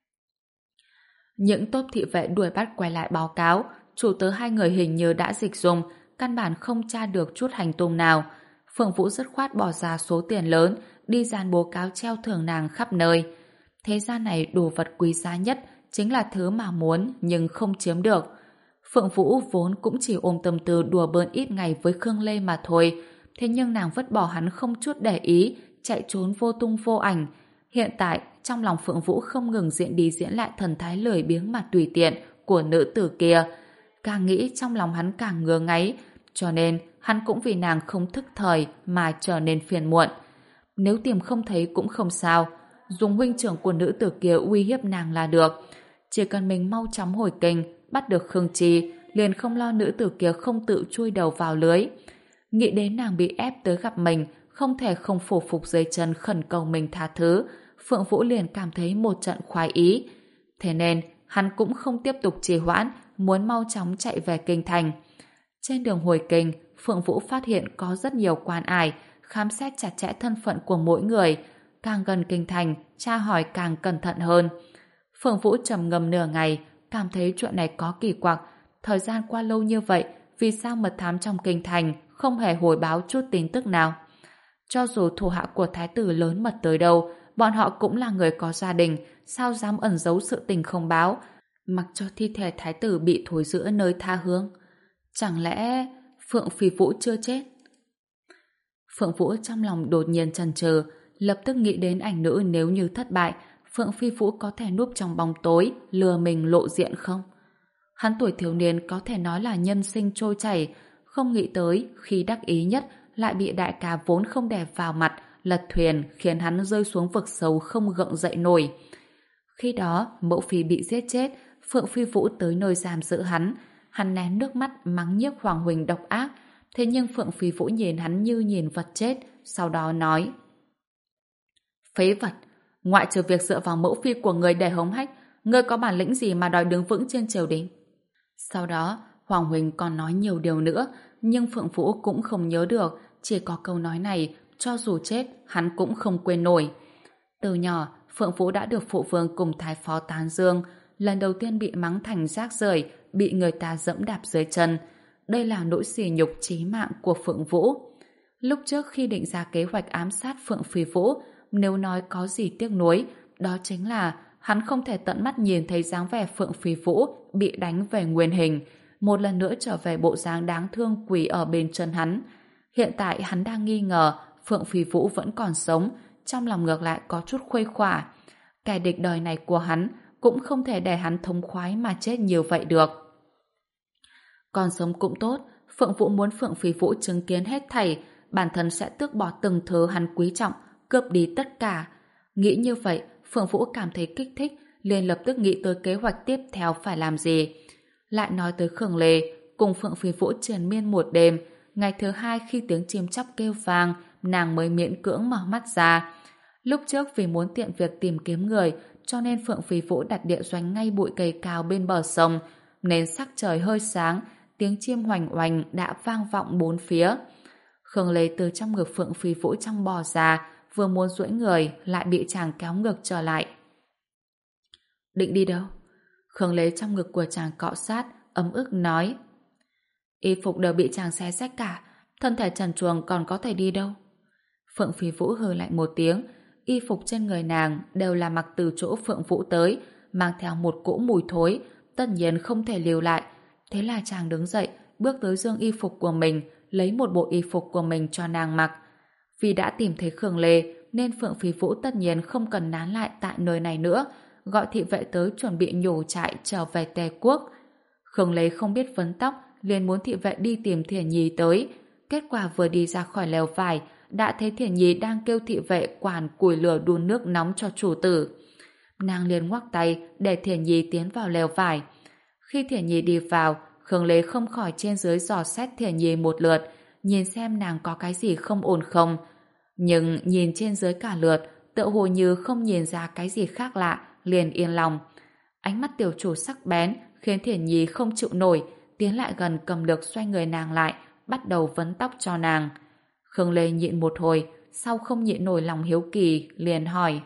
Những tốp thị vệ đuổi bắt quay lại báo cáo, chủ tớ hai người hình như đã dịch dung, căn bản không tra được chút hành tung nào. Phượng Vũ dứt khoát bỏ ra số tiền lớn, đi dán bố cáo treo thưởng nàng khắp nơi. Thế gian này đồ vật quý giá nhất chính là thứ mà muốn nhưng không chiếm được. Phượng Vũ vốn cũng chỉ ôm tâm tư đùa bỡn ít ngày với Khương Lê mà thôi, thế nhưng nàng vứt bỏ hắn không chút để ý, chạy trốn vô tung vô ảnh. Hiện tại, trong lòng Phượng Vũ không ngừng diễn đi diễn lại thần thái lười biếng mà tùy tiện của nữ tử kia. Càng nghĩ trong lòng hắn càng ngứa ngáy, cho nên hắn cũng vì nàng không thức thời mà trở nên phiền muộn. Nếu tìm không thấy cũng không sao, dùng huynh trưởng của nữ tử kia uy hiếp nàng là được. Chỉ cần mình mau chóng hồi kinh, bắt được Khương Trì, liền không lo nữ tử kia không tự chui đầu vào lưới. Nghĩ đến nàng bị ép tới gặp mình, không thể không phủ phục dưới chân khẩn cầu mình tha thứ, Phượng Vũ liền cảm thấy một trận khoái ý. Thế nên, hắn cũng không tiếp tục trì hoãn, muốn mau chóng chạy về kinh thành. Trên đường hồi kinh, Phượng Vũ phát hiện có rất nhiều quan ải, khám xét chặt chẽ thân phận của mỗi người. Càng gần kinh thành, tra hỏi càng cẩn thận hơn. Phượng Vũ trầm ngâm nửa ngày, cảm thấy chuyện này có kỳ quặc. Thời gian qua lâu như vậy, vì sao mật thám trong kinh thành không hề hồi báo chút tin tức nào? Cho dù thủ hạ của thái tử lớn mật tới đâu, bọn họ cũng là người có gia đình, sao dám ẩn giấu sự tình không báo, mặc cho thi thể thái tử bị thối rữa nơi tha hương? Chẳng lẽ Phượng Phi Vũ chưa chết? Phượng Vũ trong lòng đột nhiên chần chừ, lập tức nghĩ đến ảnh nữ nếu như thất bại, Phượng Phi Vũ có thể núp trong bóng tối, lừa mình lộ diện không? Hắn tuổi thiếu niên có thể nói là nhân sinh trôi chảy, không nghĩ tới khi đắc ý nhất lại bị đại ca vốn không đẹp vào mặt, lật thuyền khiến hắn rơi xuống vực sâu không gượng dậy nổi. Khi đó, mẫu phi bị giết chết, Phượng Phi Vũ tới nơi giam giữ hắn, hắn nén nước mắt mắng nhiếc Hoàng Huỳnh độc ác, thế nhưng Phượng Phi Vũ nhìn hắn như nhìn vật chết, sau đó nói: phế vật, ngoại trừ việc dựa vào mẫu phi của người để hống hách, ngươi có bản lĩnh gì mà đòi đứng vững trên triều đình? Sau đó, Hoàng Huỳnh còn nói nhiều điều nữa, nhưng Phượng Vũ cũng không nhớ được, chỉ có câu nói này, cho dù chết, hắn cũng không quên nổi. Từ nhỏ, Phượng Vũ đã được phụ vương cùng thái phó tán dương, lần đầu tiên bị mắng thành rác rưởi, bị người ta dẫm đạp dưới chân. Đây là nỗi sỉ nhục chí mạng của Phượng Vũ. Lúc trước khi định ra kế hoạch ám sát Phượng Phi Vũ, nếu nói có gì tiếc nuối, đó chính là hắn không thể tận mắt nhìn thấy dáng vẻ Phượng Phi Vũ bị đánh về nguyên hình, một lần nữa trở về bộ dáng đáng thương quỳ ở bên chân hắn. Hiện tại hắn đang nghi ngờ Phượng Phi Vũ vẫn còn sống, trong lòng ngược lại có chút khuây khỏa. Kẻ địch đời này của hắn cũng không thể để hắn thống khoái mà chết nhiều vậy được. Còn sống cũng tốt, Phượng Vũ muốn Phượng Phi Vũ chứng kiến hết thảy, bản thân sẽ tước bỏ từng thứ hắn quý trọng, cướp đi tất cả. Nghĩ như vậy, Phượng Vũ cảm thấy kích thích, liền lập tức nghĩ tới kế hoạch tiếp theo phải làm gì. Lại nói tới Khương Lê, cùng Phượng Phi Vũ triền miên một đêm, ngày thứ hai khi tiếng chim chóc kêu vang, nàng mới miễn cưỡng mở mắt ra. Lúc trước vì muốn tiện việc tìm kiếm người, cho nên Phượng Phi Vũ đặt địa doanh ngay bụi cây cao bên bờ sông, nên sắc trời hơi sáng, tiếng chim hoành oành đã vang vọng bốn phía. Khương Lê từ trong ngực Phượng Phi Vũ trong bò ra, vừa muốn duỗi người lại bị chàng kéo ngược trở lại. Định đi đâu? Khương Lê trong ngực của chàng cọ sát, ấm ức nói: y phục đều bị chàng xé rách cả, thân thể trần truồng còn có thể đi đâu? Phượng Phi Vũ hừ lạnh một tiếng, y phục trên người nàng đều là mặc từ chỗ Phượng Vũ tới, mang theo một cỗ mùi thối, tất nhiên không thể lưu lại. Thế là chàng đứng dậy, bước tới giương y phục của mình, lấy một bộ y phục của mình cho nàng mặc. Vì đã tìm thấy Khương Lê, nên Phượng Phi Vũ tất nhiên không cần nán lại tại nơi này nữa, gọi thị vệ tới chuẩn bị nhổ trại trở về Tề Quốc. Khương Lê không biết vấn tóc, liền muốn thị vệ đi tìm Thiển Nhi tới. Kết quả vừa đi ra khỏi lều vải, đã thấy Thiển Nhi đang kêu thị vệ quản củi lửa đun nước nóng cho chủ tử. Nàng liền ngoắc tay để Thiển Nhi tiến vào lều vải. Khi Thiển Nhi đi vào, Khương Lê không khỏi trên dưới dò xét Thiển Nhi một lượt, nhìn xem nàng có cái gì không ổn không. Nhưng nhìn trên dưới cả lượt, tựa hồ như không nhìn ra cái gì khác lạ, liền yên lòng. Ánh mắt tiểu chủ sắc bén khiến Thiển Nhi không chịu nổi, tiến lại gần cầm lược xoay người nàng lại, bắt đầu vấn tóc cho nàng. Khương Lê nhịn một hồi, sau không nhịn nổi lòng hiếu kỳ, liền hỏi: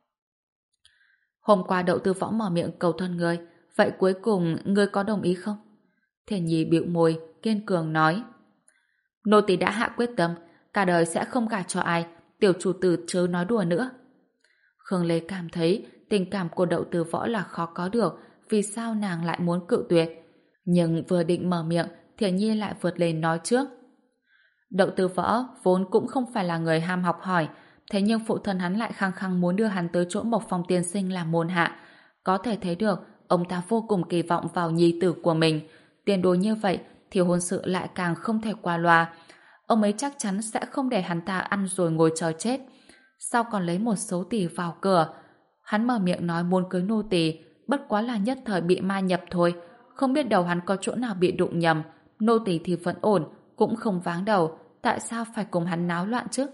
hôm qua Đậu Tư Võ mở miệng cầu thân ngươi, vậy cuối cùng ngươi có đồng ý không? Thiển Nhi bĩu môi, kiên cường nói: nô tỳ đã hạ quyết tâm, cả đời sẽ không gả cho ai, tiểu chủ tử chớ nói đùa nữa. Khương Lê cảm thấy tình cảm của Đậu Tư Võ là khó có được, vì sao nàng lại muốn cự tuyệt? Nhưng vừa định mở miệng, Thiển Nhi lại vượt lên nói trước: Đậu Tư Võ vốn cũng không phải là người ham học hỏi, thế nhưng phụ thân hắn lại khăng khăng muốn đưa hắn tới chỗ Mộc Phong tiên sinh làm môn hạ. Có thể thấy được, ông ta vô cùng kỳ vọng vào nhi tử của mình. Tiền đồ như vậy thì hôn sự lại càng không thể qua loa. Ông ấy chắc chắn sẽ không để hắn ta ăn rồi ngồi chờ chết. sao còn lấy một số tỷ vào cửa. Hắn mở miệng nói muốn cưới nô tỳ, bất quá là nhất thời bị ma nhập thôi, không biết đầu hắn có chỗ nào bị đụng nhầm, nô tỳ thì vẫn ổn, cũng không váng đầu, tại sao phải cùng hắn náo loạn chứ?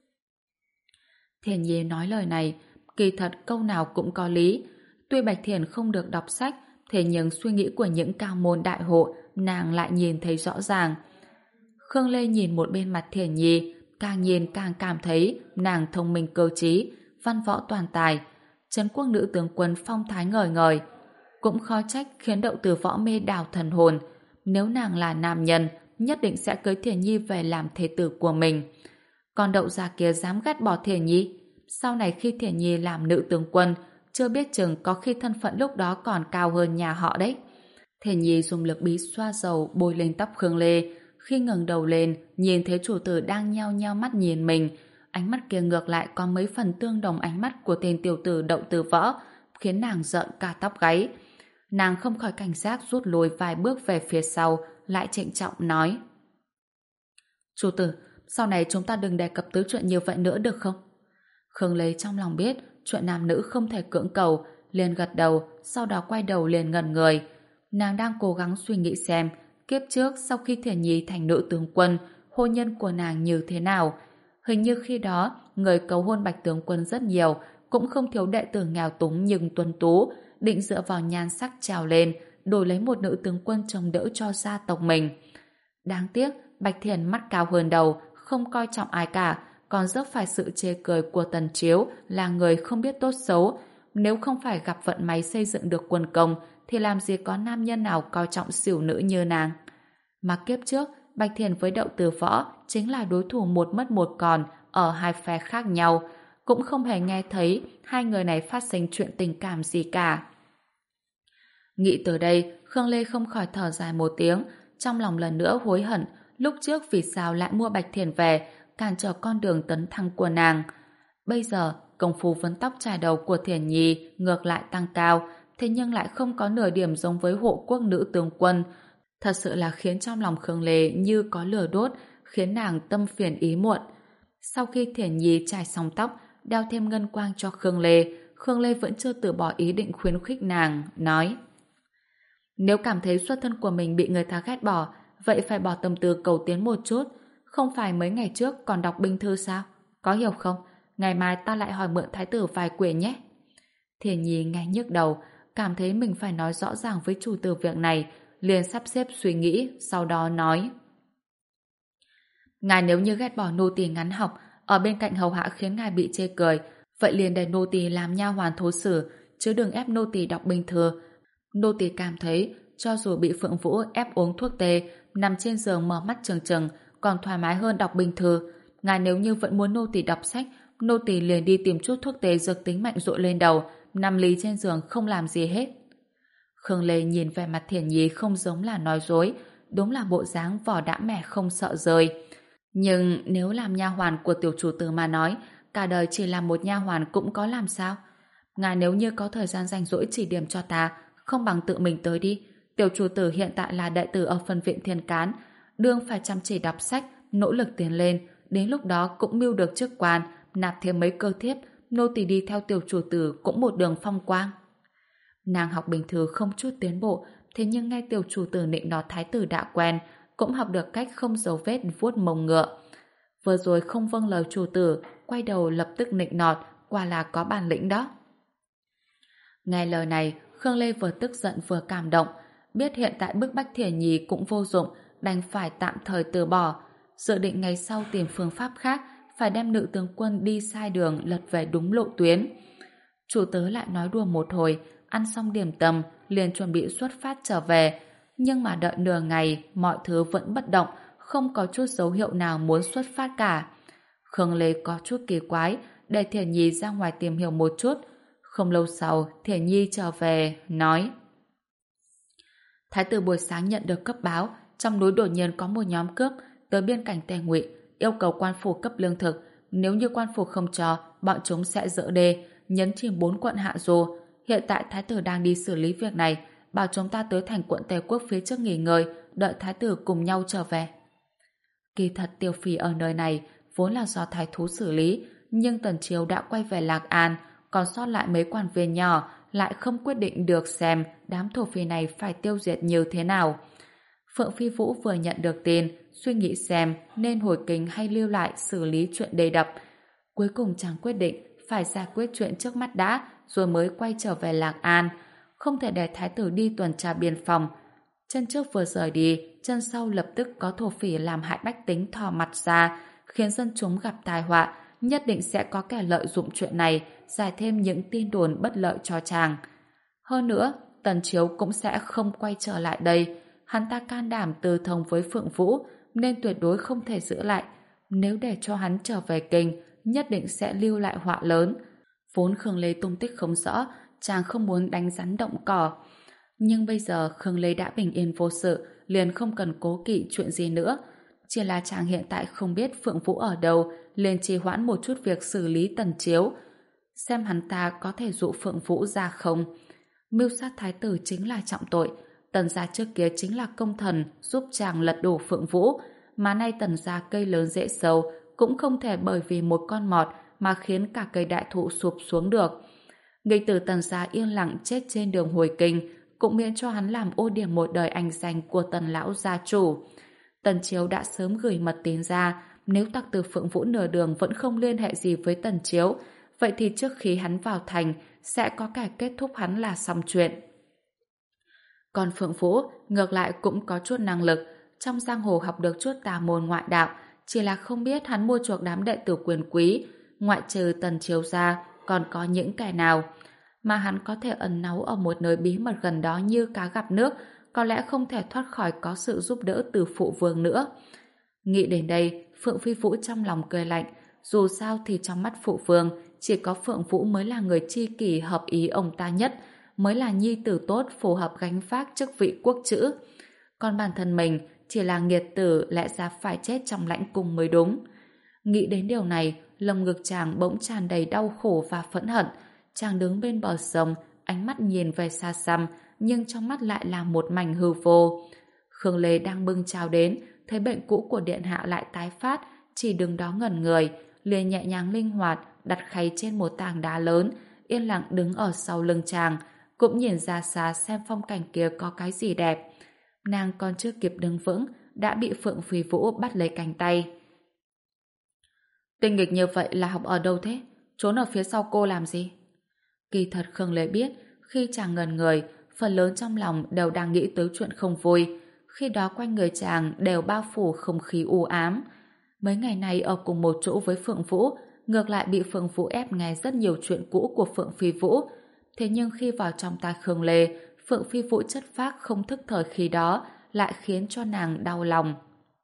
Thiền Nhi nói lời này, kỳ thật câu nào cũng có lý. Tuy Bạch Thiền không được đọc sách, thế nhưng suy nghĩ của những cao môn đại hộ nàng lại nhìn thấy rõ ràng. Khương Lê nhìn một bên mặt Thiền Nhi, càng nhìn càng cảm thấy nàng thông minh cơ trí, văn võ toàn tài. Trấn quốc nữ tướng quân phong thái ngời ngời, cũng khó trách khiến Đậu Từ Võ mê đảo thần hồn. Nếu nàng là nam nhân, nhất định sẽ cưới Thiền Nhi về làm thế tử của mình. Còn Đậu già kia dám ghét bỏ Thiền Nhi, sau này khi Thiền Nhi làm nữ tướng quân, chưa biết chừng có khi thân phận lúc đó còn cao hơn nhà họ đấy. Thiền Nhi dùng lực bí xoa dầu bôi lên tóc Khương Lê, khi ngẩng đầu lên, nhìn thấy chủ tử đang nheo nheo mắt nhìn mình, ánh mắt kia ngược lại có mấy phần tương đồng ánh mắt của tên tiểu tử Đậu Từ Võ, khiến nàng giận cả tóc gáy. Nàng không khỏi cảnh giác rút lui vài bước về phía sau, lại trịnh trọng nói: Chủ tử, sau này chúng ta đừng đề cập tới chuyện như vậy nữa được không? Khương Lê trong lòng biết chuyện nam nữ không thể cưỡng cầu, liền gật đầu, sau đó quay đầu liền ngẩn người. Nàng đang cố gắng suy nghĩ xem kiếp trước sau khi Thiền Nhi thành nữ tướng quân, hôn nhân của nàng như thế nào. Hình như khi đó người cầu hôn Bạch tướng quân rất nhiều, cũng không thiếu đệ tử nghèo túng nhưng tuấn tú, định dựa vào nhan sắc trèo lên, đổi lấy một nữ tướng quân trông đỡ cho gia tộc mình. Đáng tiếc Bạch Thiền mắt cao hơn đầu, không coi trọng ai cả, còn rước phải sự chê cười của Tần Chiếu là người không biết tốt xấu. Nếu không phải gặp vận may xây dựng được quân công, thì làm gì có nam nhân nào coi trọng xỉu nữ như nàng. Mà kiếp trước, Bạch Thiền với Đậu Từ Võ chính là đối thủ một mất một còn ở hai phe khác nhau, cũng không hề nghe thấy hai người này phát sinh chuyện tình cảm gì cả. Nghĩ tới đây, Khương Lê không khỏi thở dài một tiếng, trong lòng lần nữa hối hận lúc trước vì sao lại mua Bạch Thiền về, cản trở con đường tấn thăng của nàng. Bây giờ, công phu vấn tóc trải đầu của Thiền Nhi ngược lại tăng cao, thế nhưng lại không có nửa điểm giống với hộ quốc nữ tướng quân. Thật sự là khiến trong lòng Khương Lê như có lửa đốt, khiến nàng tâm phiền ý muộn. Sau khi Thiền Nhi trải xong tóc, đeo thêm ngân quang cho Khương Lê, Khương Lê vẫn chưa từ bỏ ý định khuyến khích nàng, nói: Nếu cảm thấy xuất thân của mình bị người ta ghét bỏ, vậy phải bỏ tâm tư cầu tiến một chút. Không phải mấy ngày trước còn đọc binh thư sao? Có hiểu không? Ngày mai ta lại hỏi mượn thái tử vài quyển nhé. Thiền Nhi nghe nhức đầu, cảm thấy mình phải nói rõ ràng với chủ tử việc này, liền sắp xếp suy nghĩ, sau đó nói: Ngài nếu như ghét bỏ nô tỳ ngắn học, ở bên cạnh hầu hạ khiến ngài bị chê cười, vậy liền để nô tỳ làm nha hoàn thố sử, chứ đừng ép nô tỳ đọc binh thư. Nô tỳ cảm thấy, cho dù bị Phượng Vũ ép uống thuốc tê, nằm trên giường mở mắt trừng trừng, còn thoải mái hơn đọc binh thư. Ngài nếu như vẫn muốn nô tỳ đọc sách, nô tỳ liền đi tìm chút thuốc tê dược tính mạnh dội lên đầu, nằm lì trên giường không làm gì hết. Khương Lê nhìn vẻ mặt Thiền Nhi không giống là nói dối, đúng là bộ dáng vỏ đã mẻ không sợ rơi. Nhưng nếu làm nha hoàn của tiểu chủ tử mà nói, cả đời chỉ làm một nha hoàn cũng có làm sao? Ngài nếu như có thời gian rảnh rỗi chỉ điểm cho ta, không bằng tự mình tới đi. Tiểu chủ tử hiện tại là đệ tử ở phân viện Thiên Cán, đương phải chăm chỉ đọc sách, nỗ lực tiến lên, đến lúc đó cũng mưu được chức quan, nạp thêm mấy cơ thiếp, nô tỳ đi theo tiểu chủ tử cũng một đường phong quang. Nàng học bình thường không chút tiến bộ, thế nhưng nghe tiểu chủ tử nịnh nọt thái tử đã quen, cũng học được cách không dấu vết vuốt mông ngựa. Vừa rồi không vâng lời chủ tử, quay đầu lập tức nịnh nọt, quả là có bản lĩnh đó. Nghe lời này, Khương Lê vừa tức giận vừa cảm động, biết hiện tại bức bách Thiền Nhi cũng vô dụng, đành phải tạm thời từ bỏ, dự định ngày sau tìm phương pháp khác, phải đem nữ tướng quân đi sai đường lật về đúng lộ tuyến. Chủ tớ lại nói đùa một hồi, ăn xong điểm tâm, liền chuẩn bị xuất phát trở về, nhưng mà đợi nửa ngày, mọi thứ vẫn bất động, không có chút dấu hiệu nào muốn xuất phát cả. Khương Lê có chút kỳ quái, để Thiền Nhi ra ngoài tìm hiểu một chút. Không lâu sau, Thiền Nhi trở về, nói: Thái tử buổi sáng nhận được cấp báo, trong núi đột nhiên có một nhóm cướp tới biên cảnh Tề Ngụy, yêu cầu quan phủ cấp lương thực. Nếu như quan phủ không cho, bọn chúng sẽ dỡ đê, nhấn chìm bốn quận Hạ Du. Hiện tại Thái tử đang đi xử lý việc này, bảo chúng ta tới thành quận Tề Quốc phía trước nghỉ ngơi, đợi Thái tử cùng nhau trở về. Kỳ thật Tiêu Phi ở nơi này vốn là do thái thú xử lý, nhưng Tần Chiếu đã quay về Lạc An, còn sót lại mấy quan viên nhỏ lại không quyết định được xem đám thổ phỉ này phải tiêu diệt như thế nào. Phượng Phi Vũ vừa nhận được tin, suy nghĩ xem nên hồi kinh hay lưu lại xử lý chuyện đầy đập. Cuối cùng chàng quyết định phải giải quyết chuyện trước mắt đã, rồi mới quay trở về Lạc An. Không thể để thái tử đi tuần tra biên phòng. Chân trước vừa rời đi, chân sau lập tức có thổ phỉ làm hại bách tính thò mặt ra, khiến dân chúng gặp tai họa. Nhất định sẽ có kẻ lợi dụng chuyện này, giải thêm những tin đồn bất lợi cho chàng. Hơn nữa, Tần Chiếu cũng sẽ không quay trở lại đây. Hắn ta can đảm từ thông với Phượng Vũ, nên tuyệt đối không thể giữ lại. Nếu để cho hắn trở về kinh, nhất định sẽ lưu lại họa lớn. Vốn Khương Lê tung tích không rõ, chàng không muốn đánh rắn động cỏ. Nhưng bây giờ Khương Lê đã bình yên vô sự, liền không cần cố kỵ chuyện gì nữa. Chỉ là chàng hiện tại không biết Phượng Vũ ở đâu, liền trì hoãn một chút việc xử lý Tần Chiếu. Xem hắn ta có thể dụ Phượng Vũ ra không. Mưu sát thái tử chính là trọng tội. Tần gia trước kia chính là công thần giúp chàng lật đổ Phượng Vũ, mà nay Tần gia cây lớn dễ sâu, cũng không thể bởi vì một con mọt mà khiến cả cây đại thụ sụp xuống được. Nghịch tử Tần gia yên lặng chết trên đường hồi kinh, cũng miễn cho hắn làm ô điểm một đời anh danh của Tần lão gia chủ. Tần Chiếu đã sớm gửi mật tín ra, nếu tặc tử Phượng Vũ nửa đường vẫn không liên hệ gì với Tần Chiếu, vậy thì trước khi hắn vào thành sẽ có kẻ kết thúc hắn là xong chuyện. Còn Phượng Vũ ngược lại cũng có chút năng lực, trong giang hồ học được chút tà môn ngoại đạo, chỉ là không biết hắn mua chuộc đám đệ tử quyền quý, ngoại trừ Tần Chiếu ra còn có những kẻ nào. Mà hắn có thể ẩn náu ở một nơi bí mật gần đó như cá gặp nước, có lẽ không thể thoát khỏi có sự giúp đỡ từ phụ vương nữa. Nghĩ đến đây, Phượng Phi Vũ trong lòng cười lạnh, dù sao thì trong mắt phụ vương, chỉ có Phượng Vũ mới là người chi kỷ hợp ý ông ta nhất, mới là nhi tử tốt phù hợp gánh vác chức vị quốc chữ. Còn bản thân mình chỉ là nghiệt tử, lẽ ra phải chết trong lãnh cung mới đúng. Nghĩ đến điều này, lồng ngực chàng bỗng tràn đầy đau khổ và phẫn hận. Chàng đứng bên bờ sông, ánh mắt nhìn về xa xăm, nhưng trong mắt lại là một mảnh hư vô. Khương Lê đang bưng cháo đến, thấy bệnh cũ của điện hạ lại tái phát, chỉ đứng đó ngẩn người, liền nhẹ nhàng linh hoạt đặt khay trên một tảng đá lớn, yên lặng đứng ở sau lưng chàng, cũng nhìn ra xa xem phong cảnh kia có cái gì đẹp. Nàng còn chưa kịp đứng vững, đã bị Phượng Phi Vũ bắt lấy cánh tay. Tinh nghịch như vậy là học ở đâu thế? Trốn ở phía sau cô làm gì? Kỳ thật Khương Lê biết, khi chàng ngẩn người, phần lớn trong lòng đều đang nghĩ tới chuyện không vui. Khi đó quanh người chàng đều bao phủ không khí u ám. Mấy ngày này ở cùng một chỗ với Phượng Vũ, ngược lại bị Phượng Vũ ép nghe rất nhiều chuyện cũ của Phượng Phi Vũ. Thế nhưng khi vào trong tai Khương Lê, Phượng Phi Vũ chất phác không thức thời khi đó lại khiến cho nàng đau lòng.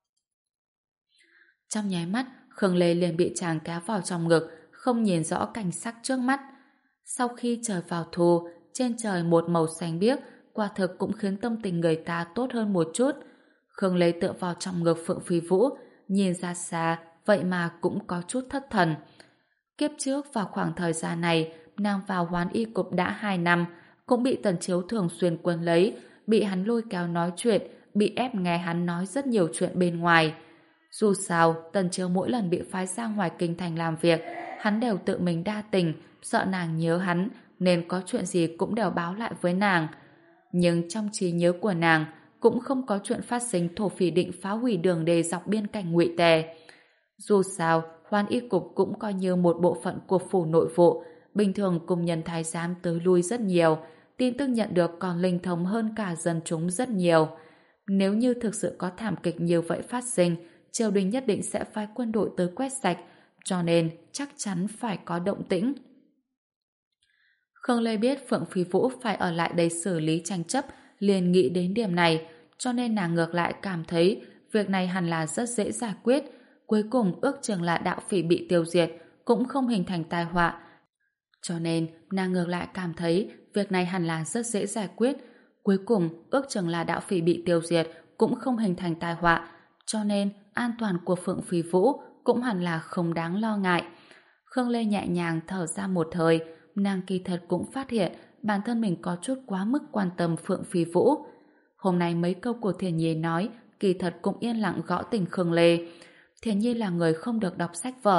Trong nháy mắt, Khương Lê liền bị chàng kéo vào trong ngực, không nhìn rõ cảnh sắc trước mắt. Sau khi trời vào thu, trên trời một màu xanh biếc, quả thực cũng khiến tâm tình người ta tốt hơn một chút. Khương Lê tựa vào trong ngực Phượng Phi Vũ, nhìn ra xa, vậy mà cũng có chút thất thần. Kiếp trước vào khoảng thời gian này, nàng vào Hoán Y Cục đã hai năm, cũng bị Tần Chiếu thường xuyên quấn lấy, bị hắn lôi kéo nói chuyện, bị ép nghe hắn nói rất nhiều chuyện bên ngoài. Dù sao, Tần Chiếu mỗi lần bị phái ra ngoài kinh thành làm việc, hắn đều tự mình đa tình, sợ nàng nhớ hắn, nên có chuyện gì cũng đều báo lại với nàng. Nhưng trong trí nhớ của nàng, cũng không có chuyện phát sinh thổ phỉ định phá hủy đường đê dọc biên cảnh Ngụy Tề. Dù sao, Hoán Y Cục cũng coi như một bộ phận của phủ nội vụ, bình thường cùng nhân thái giám tới lui rất nhiều, tin tức nhận được còn linh thông hơn cả dân chúng rất nhiều. Nếu như thực sự có thảm kịch như vậy phát sinh, triều đình nhất định sẽ phái quân đội tới quét sạch, cho nên chắc chắn phải có động tĩnh. Khương Lê biết Phượng Phi Vũ phải ở lại đây xử lý tranh chấp, liền nghĩ đến điểm này, cho nên nàng ngược lại cảm thấy việc này hẳn là rất dễ giải quyết. Cuối cùng ước chừng là đạo phỉ bị tiêu diệt, cũng không hình thành tai họa. Cho nên nàng ngược lại cảm thấy việc này hẳn là rất dễ giải quyết. Cuối cùng ước chừng là đạo phỉ bị tiêu diệt, cũng không hình thành tai họa. Cho nên an toàn của Phượng Phi Vũ cũng hẳn là không đáng lo ngại. Khương Lê nhẹ nhàng thở ra một hơi, nàng kỳ thật cũng phát hiện bản thân mình có chút quá mức quan tâm Phượng Phi Vũ. Hôm nay mấy câu của Thiền Nhi nói kỳ thật cũng yên lặng gõ tình Khương Lê. Thiền Nhi là người không được đọc sách vở,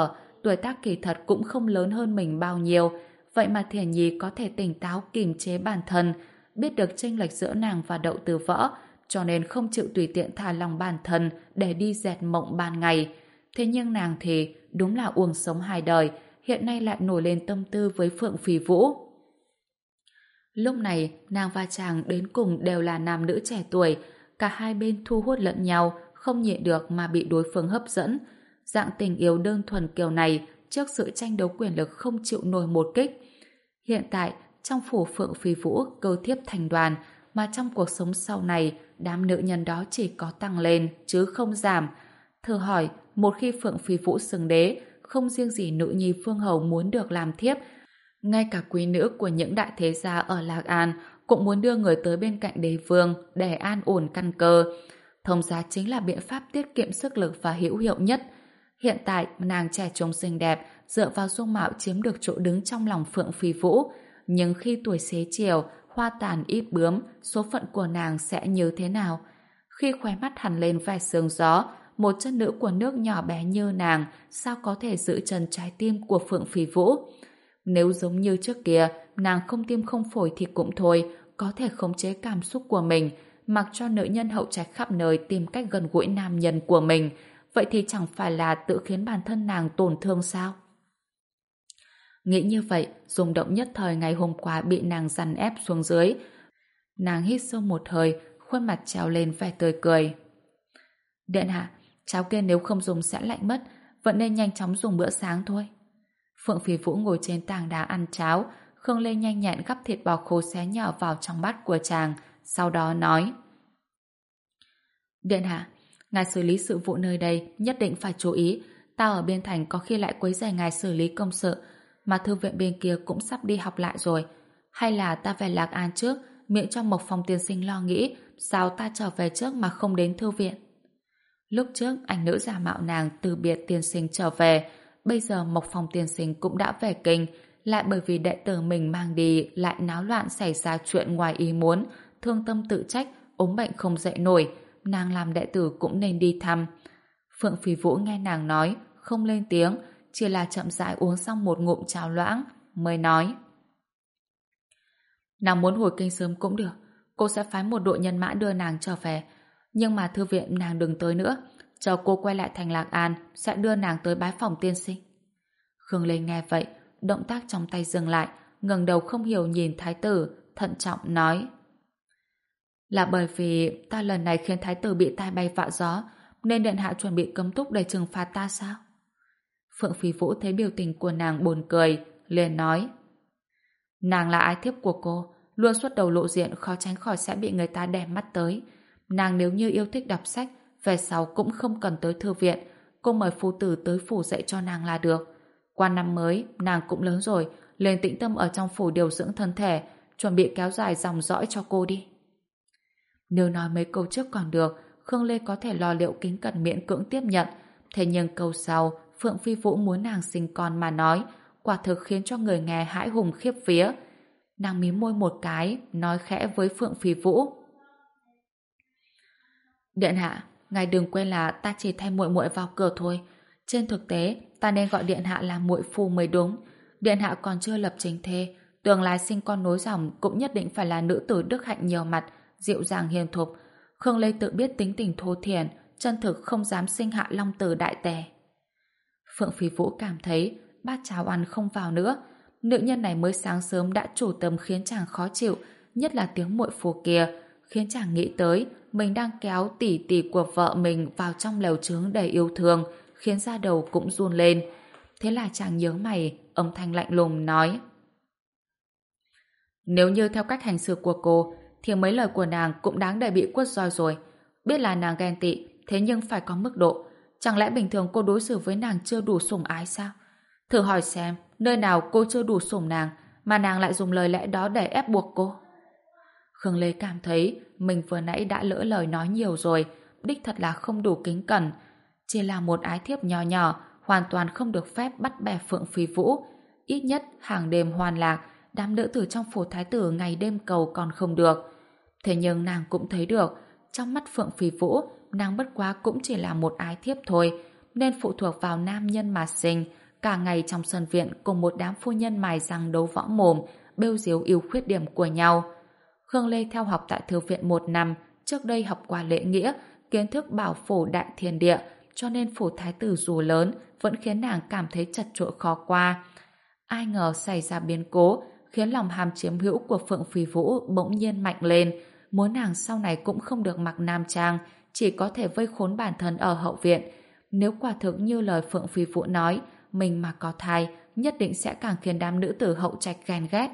tuổi tác kỳ thật cũng không lớn hơn mình bao nhiêu, vậy mà Thiển Nhi có thể tỉnh táo kiềm chế bản thân, biết được chênh lệch giữa nàng và Đậu Từ Võ, cho nên không chịu tùy tiện thả lòng bản thân để đi dẹt mộng ban ngày. Thế nhưng nàng thì đúng là uổng sống hai đời, hiện nay lại nổi lên tâm tư với Phượng Phì Vũ. Lúc này, nàng và chàng đến cùng đều là nam nữ trẻ tuổi, cả hai bên thu hút lẫn nhau, không nhịn được mà bị đối phương hấp dẫn. Dạng tình yêu đơn thuần kiểu này, trước sự tranh đấu quyền lực không chịu nổi một kích. Hiện tại, trong phủ Phượng Phì Vũ cơ thiếp thành đoàn, mà trong cuộc sống sau này, đám nữ nhân đó chỉ có tăng lên, chứ không giảm. Thử hỏi, một khi Phượng Phì Vũ xưng đế, không riêng gì nữ nhi Phương Hầu muốn được làm thiếp, ngay cả quý nữ của những đại thế gia ở Lạc An cũng muốn đưa người tới bên cạnh đế vương để an ổn căn cơ. Thông gia chính là biện pháp tiết kiệm sức lực và hữu hiệu nhất. Hiện tại, nàng trẻ trung xinh đẹp, dựa vào dung mạo chiếm được chỗ đứng trong lòng Phượng Phì Vũ. Nhưng khi tuổi xế chiều, hoa tàn ít bướm, số phận của nàng sẽ như thế nào? Khi khóe mắt hằn lên vài sương gió, một chân nữ của nước nhỏ bé như nàng sao có thể giữ chân trái tim của Phượng Phì Vũ? Nếu giống như trước kia, nàng không tim không phổi thì cũng thôi, có thể khống chế cảm xúc của mình, mặc cho nữ nhân hậu trạch khắp nơi tìm cách gần gũi nam nhân của mình, vậy thì chẳng phải là tự khiến bản thân nàng tổn thương sao? Nghĩ như vậy, rung động nhất thời ngày hôm qua bị nàng dằn ép xuống dưới. Nàng hít sâu một hơi, khuôn mặt treo lên vẻ tươi cười. Điện hạ, cháo kia nếu không dùng sẽ lạnh mất, vẫn nên nhanh chóng dùng bữa sáng thôi. Phượng Phì Vũ ngồi trên tảng đá ăn cháo, Khương Lê nhanh nhẹn gắp thịt bò khô xé nhỏ vào trong bát của chàng, sau đó nói: Điện hạ, ngài xử lý sự vụ nơi đây nhất định phải chú ý, ta ở bên thành có khi lại quấy rầy ngài xử lý công sự, mà thư viện bên kia cũng sắp đi học lại rồi. Hay là ta về Lạc An trước, miễn cho Mộc Phong tiên sinh lo nghĩ sao ta trở về trước mà không đến thư viện. Lúc trước anh nữ giả mạo nàng từ biệt tiên sinh trở về, bây giờ Mộc Phong tiên sinh cũng đã về kinh, lại bởi vì đệ tử mình mang đi lại náo loạn xảy ra chuyện ngoài ý muốn, thương tâm tự trách, ốm bệnh không dậy nổi, nàng làm đệ tử cũng nên đi thăm. Phượng Phì Vũ nghe nàng nói, không lên tiếng, chỉ là chậm rãi uống xong một ngụm cháo loãng, mới nói: Nàng muốn hồi kinh sớm cũng được, cô sẽ phái một đội nhân mã đưa nàng trở về, nhưng mà thư viện nàng đừng tới nữa, chờ cô quay lại thành Lạc An sẽ đưa nàng tới bái phòng tiên sinh. Khương Lê nghe vậy, động tác trong tay dừng lại, ngẩng đầu không hiểu nhìn thái tử, thận trọng nói: Là bởi vì ta lần này khiến thái tử bị tai bay vạ gió, nên điện hạ chuẩn bị cấm túc để trừng phạt ta sao? Phượng Phì Vũ thấy biểu tình của nàng buồn cười, liền nói: Nàng là ái thiếp của cô, luôn xuất đầu lộ diện, khó tránh khỏi sẽ bị người ta đè mắt tới. Nàng nếu như yêu thích đọc sách, về sau cũng không cần tới thư viện, cô mời phu tử tới phủ dạy cho nàng là được. Qua năm mới, nàng cũng lớn rồi, liền tĩnh tâm ở trong phủ điều dưỡng thân thể, chuẩn bị kéo dài dòng dõi cho cô đi. Nếu nói mấy câu trước còn được, Khương Lê có thể lo liệu kính cẩn miễn cưỡng tiếp nhận, thế nhưng câu sau, Phượng Phi Vũ muốn nàng sinh con mà nói, quả thực khiến cho người nghe hãi hùng khiếp vía. Nàng mím môi một cái, nói khẽ với Phượng Phi Vũ: Điện hạ, ngài đừng quên là ta chỉ thay muội muội vào cửa thôi. Trên thực tế, ta nên gọi điện hạ là muội phu mới đúng. Điện hạ còn chưa lập chính thê, tương lai sinh con nối dòng cũng nhất định phải là nữ tử đức hạnh nhiều mặt, dịu dàng hiền thục. Khương Lê tự biết tính tình thô thiển, chân thực không dám sinh hạ long tử đại tề. Phượng Phi Vũ cảm thấy bát cháo ăn không vào nữa. Nữ nhân này mới sáng sớm đã chủ tâm khiến chàng khó chịu, nhất là tiếng muội phu kia, khiến chàng nghĩ tới mình đang kéo tỷ tỷ của vợ mình vào trong lều trướng để yêu thương, khiến da đầu cũng run lên. Thế là chàng nhớ mày, âm thanh lạnh lùng nói: Nếu như theo cách hành xử của cô, thì mấy lời của nàng cũng đáng để bị quất roi rồi. Biết là nàng ghen tị, thế nhưng phải có mức độ. Chẳng lẽ bình thường cô đối xử với nàng chưa đủ sủng ái sao? Thử hỏi xem, nơi nào cô chưa đủ sủng nàng, mà nàng lại dùng lời lẽ đó để ép buộc cô? Khương Lê cảm thấy mình vừa nãy đã lỡ lời nói nhiều rồi, đích thật là không đủ kính cẩn. Chỉ là một ái thiếp nhỏ nhỏ, hoàn toàn không được phép bắt bẻ Phượng Phi Vũ. Ít nhất hàng đêm hoan lạc, đám nữ tử trong phủ thái tử ngày đêm cầu còn không được. Thế nhưng nàng cũng thấy được, trong mắt Phượng Phi Vũ, nàng bất quá cũng chỉ là một ái thiếp thôi, nên phụ thuộc vào nam nhân mà sinh, cả ngày trong sân viện cùng một đám phu nhân mài răng đấu võ mồm, bêu diếu ưu khuyết điểm của nhau. Khương Lê theo học tại thư viện một năm, trước đây học qua lễ nghĩa, kiến thức bảo phủ đại thiên địa, cho nên phủ thái tử dù lớn vẫn khiến nàng cảm thấy chật chội khó qua. Ai ngờ xảy ra biến cố, khiến lòng ham chiếm hữu của Phượng Phi Vũ bỗng nhiên mạnh lên, muốn nàng sau này cũng không được mặc nam trang, chỉ có thể vây khốn bản thân ở hậu viện. Nếu quả thực như lời Phượng Phi Vũ nói, mình mà có thai, nhất định sẽ càng khiến đám nữ tử hậu trạch ghen ghét.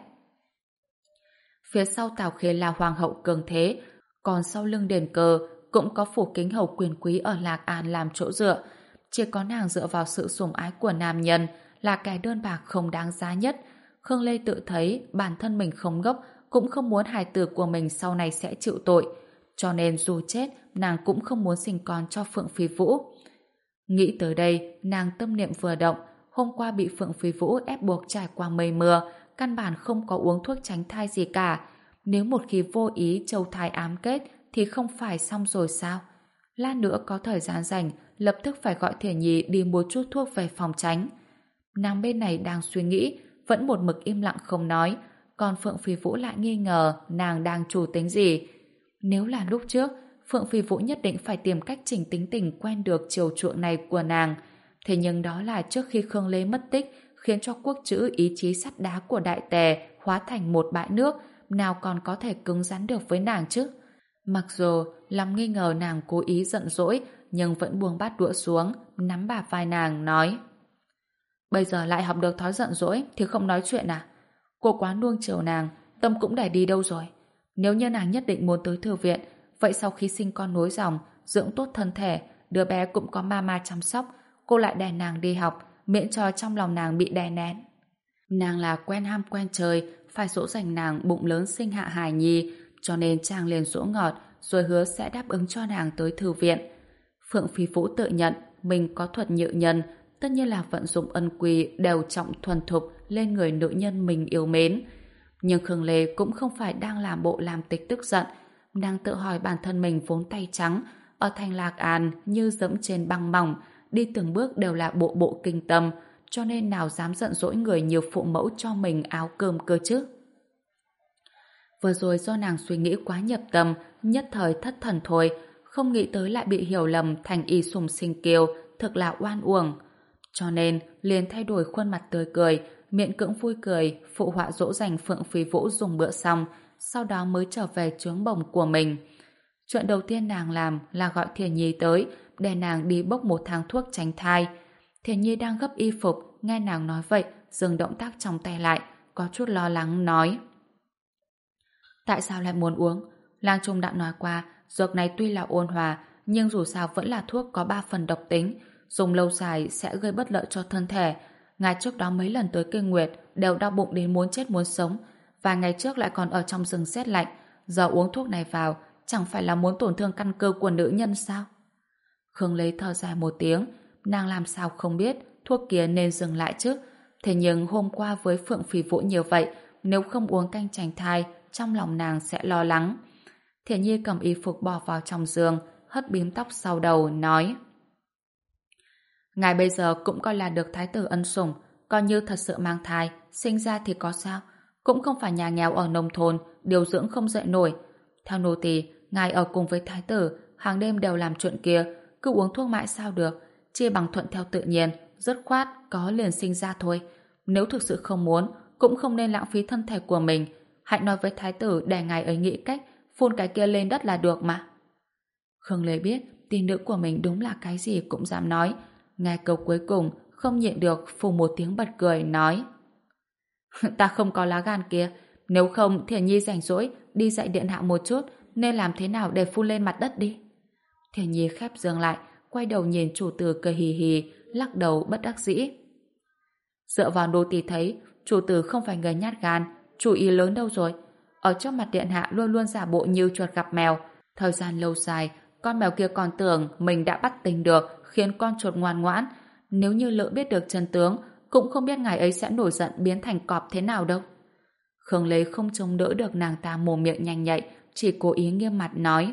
Phía sau Tào Khê là hoàng hậu cường thế, còn sau lưng đền cờ cũng có phủ kính hầu quyền quý ở Lạc An làm chỗ dựa. Chỉ có nàng dựa vào sự sủng ái của nam nhân là cái đơn bạc không đáng giá nhất. Khương Lê tự thấy bản thân mình không ngốc, cũng không muốn hài tử của mình sau này sẽ chịu tội. Cho nên dù chết, nàng cũng không muốn sinh con cho Phượng Phi Vũ. Nghĩ tới đây, nàng tâm niệm vừa động. Hôm qua bị Phượng Phi Vũ ép buộc trải qua mây mưa, căn bản không có uống thuốc tránh thai gì cả. Nếu một khi vô ý châu thai ám kết thì không phải xong rồi sao? Lát nữa có thời gian rảnh, lập tức phải gọi Thiển Nhi đi mua chút thuốc về phòng tránh. Nàng bên này đang suy nghĩ, vẫn một mực im lặng không nói, còn Phượng Phi Vũ lại nghi ngờ nàng đang chủ tính gì. Nếu là lúc trước, Phượng Phi Vũ nhất định phải tìm cách chỉnh tính tình quen được chiều chuộng này của nàng. Thế nhưng đó là trước khi Khương Lê mất tích, khiến cho quốc chữ ý chí sắt đá của đại tề hóa thành một bãi nước, nào còn có thể cứng rắn được với nàng chứ. Mặc dù lòng nghi ngờ nàng cố ý giận dỗi, nhưng vẫn buông bát đũa xuống, nắm bả vai nàng, nói: Bây giờ lại học được thói giận dỗi thì không nói chuyện à? Cô quá nuông chiều nàng, tâm cũng để đi đâu rồi? Nếu như nàng nhất định muốn tới thư viện, vậy sau khi sinh con nối dòng, dưỡng tốt thân thể, đứa bé cũng có mama chăm sóc, cô lại đè nàng đi học, miễn cho trong lòng nàng bị đè nén. Nàng là quen ham quen chơi, phải dỗ dành nàng bụng lớn sinh hạ hài nhi, cho nên chàng liền dỗ ngọt, rồi hứa sẽ đáp ứng cho nàng tới thư viện. Phượng Phi Vũ tự nhận mình có thuật nhự nhân, tất nhiên là vận dụng ân quy đều trọng thuần thục lên người nữ nhân mình yêu mến. Nhưng Khương Lê cũng không phải đang làm bộ làm tịch tức giận, nàng tự hỏi bản thân mình vốn tay trắng, ở thành Lạc An như dẫm trên băng mỏng, đi từng bước đều là bộ bộ kinh tâm, cho nên nào dám giận dỗi người nhiều phụ mẫu cho mình áo cơm cơ chứ. Vừa rồi do nàng suy nghĩ quá nhập tâm, nhất thời thất thần thôi, không nghĩ tới lại bị hiểu lầm thành y sùng sinh kiều, thực là oan uổng. Cho nên liền thay đổi khuôn mặt tươi cười, miệng cưỡng vui cười, phụ họa dỗ dành Phượng Phi Vũ dùng bữa xong, sau đó mới trở về trướng bồng của mình. Chuyện đầu tiên nàng làm là gọi Thiển Nhi tới, để nàng đi bốc một thang thuốc tránh thai. Thiển Nhi đang gấp y phục, nghe nàng nói vậy, dừng động tác trong tay lại, có chút lo lắng nói: Tại sao lại muốn uống? Lang Trung đã nói qua, dược này tuy là ôn hòa, nhưng dù sao vẫn là thuốc có ba phần độc tính, dùng lâu dài sẽ gây bất lợi cho thân thể. Ngài trước đó mấy lần tới kinh nguyệt đều đau bụng đến muốn chết muốn sống, vài ngày trước lại còn ở trong rừng rét lạnh, giờ uống thuốc này vào chẳng phải là muốn tổn thương căn cơ của nữ nhân sao? Khương Lê thở dài một tiếng, nàng làm sao không biết thuốc kia nên dừng lại chứ. Thế nhưng hôm qua với Phượng Phi Vũ như vậy, nếu không uống canh tránh thai, trong lòng nàng sẽ lo lắng. Thiển Nhi cầm y phục bỏ vào trong giường, hất bím tóc sau đầu, nói: Ngài bây giờ cũng coi là được thái tử ân sủng, coi như thật sự mang thai, sinh ra thì có sao? Cũng không phải nhà nghèo ở nông thôn, điều dưỡng không dậy nổi. Theo nô tỳ, ngài ở cùng với thái tử, hàng đêm đều làm chuyện kia, cứ uống thuốc mãi sao được? Chia bằng thuận theo tự nhiên, dứt khoát có liền sinh ra thôi. Nếu thực sự không muốn, cũng không nên lãng phí thân thể của mình. Hãy nói với thái tử để ngài ấy nghĩ cách phun cái kia lên đất là được mà. Khương Lê biết tỷ nữ của mình đúng là cái gì cũng dám nói. Nghe câu cuối cùng không nhịn được phù một tiếng bật cười, nói: Ta không có lá gan kia, nếu không Thiển Nhi rảnh rỗi đi dạy điện hạ một chút, nên làm thế nào để phun lên mặt đất đi. Thiển Nhi khép giường lại, quay đầu nhìn chủ tử cười hì hì, lắc đầu bất đắc dĩ. Dựa vào nô tỳ thấy chủ tử không phải người nhát gan, chủ ý lớn đâu rồi. Ở trước mặt điện hạ luôn luôn giả bộ như chuột gặp mèo, thời gian lâu dài con mèo kia còn tưởng mình đã bắt tình được, khiến con chuột ngoan ngoãn. Nếu như lỡ biết được chân tướng, cũng không biết ngài ấy sẽ nổi giận biến thành cọp thế nào đâu. Khương Lê không chống đỡ được nàng ta mồm miệng nhanh nhạy, chỉ cố ý nghiêm mặt nói: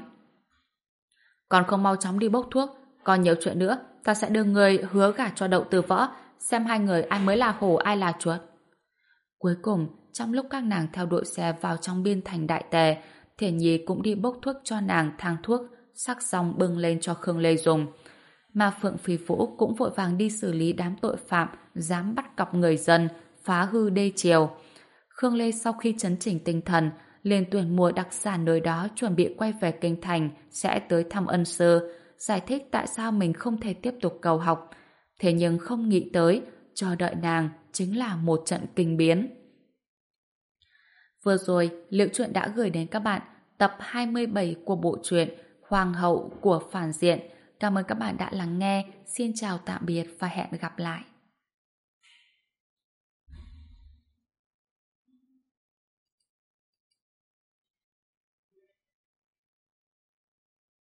Còn không mau chóng đi bốc thuốc, còn nhiều chuyện nữa, ta sẽ đưa người hứa gả cho Đậu Từ Võ, xem hai người ai mới là hổ ai là chuột. Cuối cùng, trong lúc các nàng theo đội xe vào trong biên thành Đại Tề, Thiển Nhi cũng đi bốc thuốc cho nàng thang thuốc, sắc xong bưng lên cho Khương Lê dùng. Mà Phượng Phi Vũ cũng vội vàng đi xử lý đám tội phạm dám bắt cóc người dân, phá hư đê triều. Khương Lê sau khi chấn chỉnh tinh thần, liền tuyển mua đặc sản nơi đó chuẩn bị quay về kinh thành sẽ tới thăm ân sư, giải thích tại sao mình không thể tiếp tục cầu học. Thế nhưng không nghĩ tới, chờ đợi nàng chính là một trận kinh biến. Vừa rồi, Liệu Truyện đã gửi đến các bạn tập hai mươi bảy của bộ truyện Hoàng hậu của phản diện. Cảm ơn các bạn đã lắng nghe. Xin chào tạm biệt và hẹn gặp lại.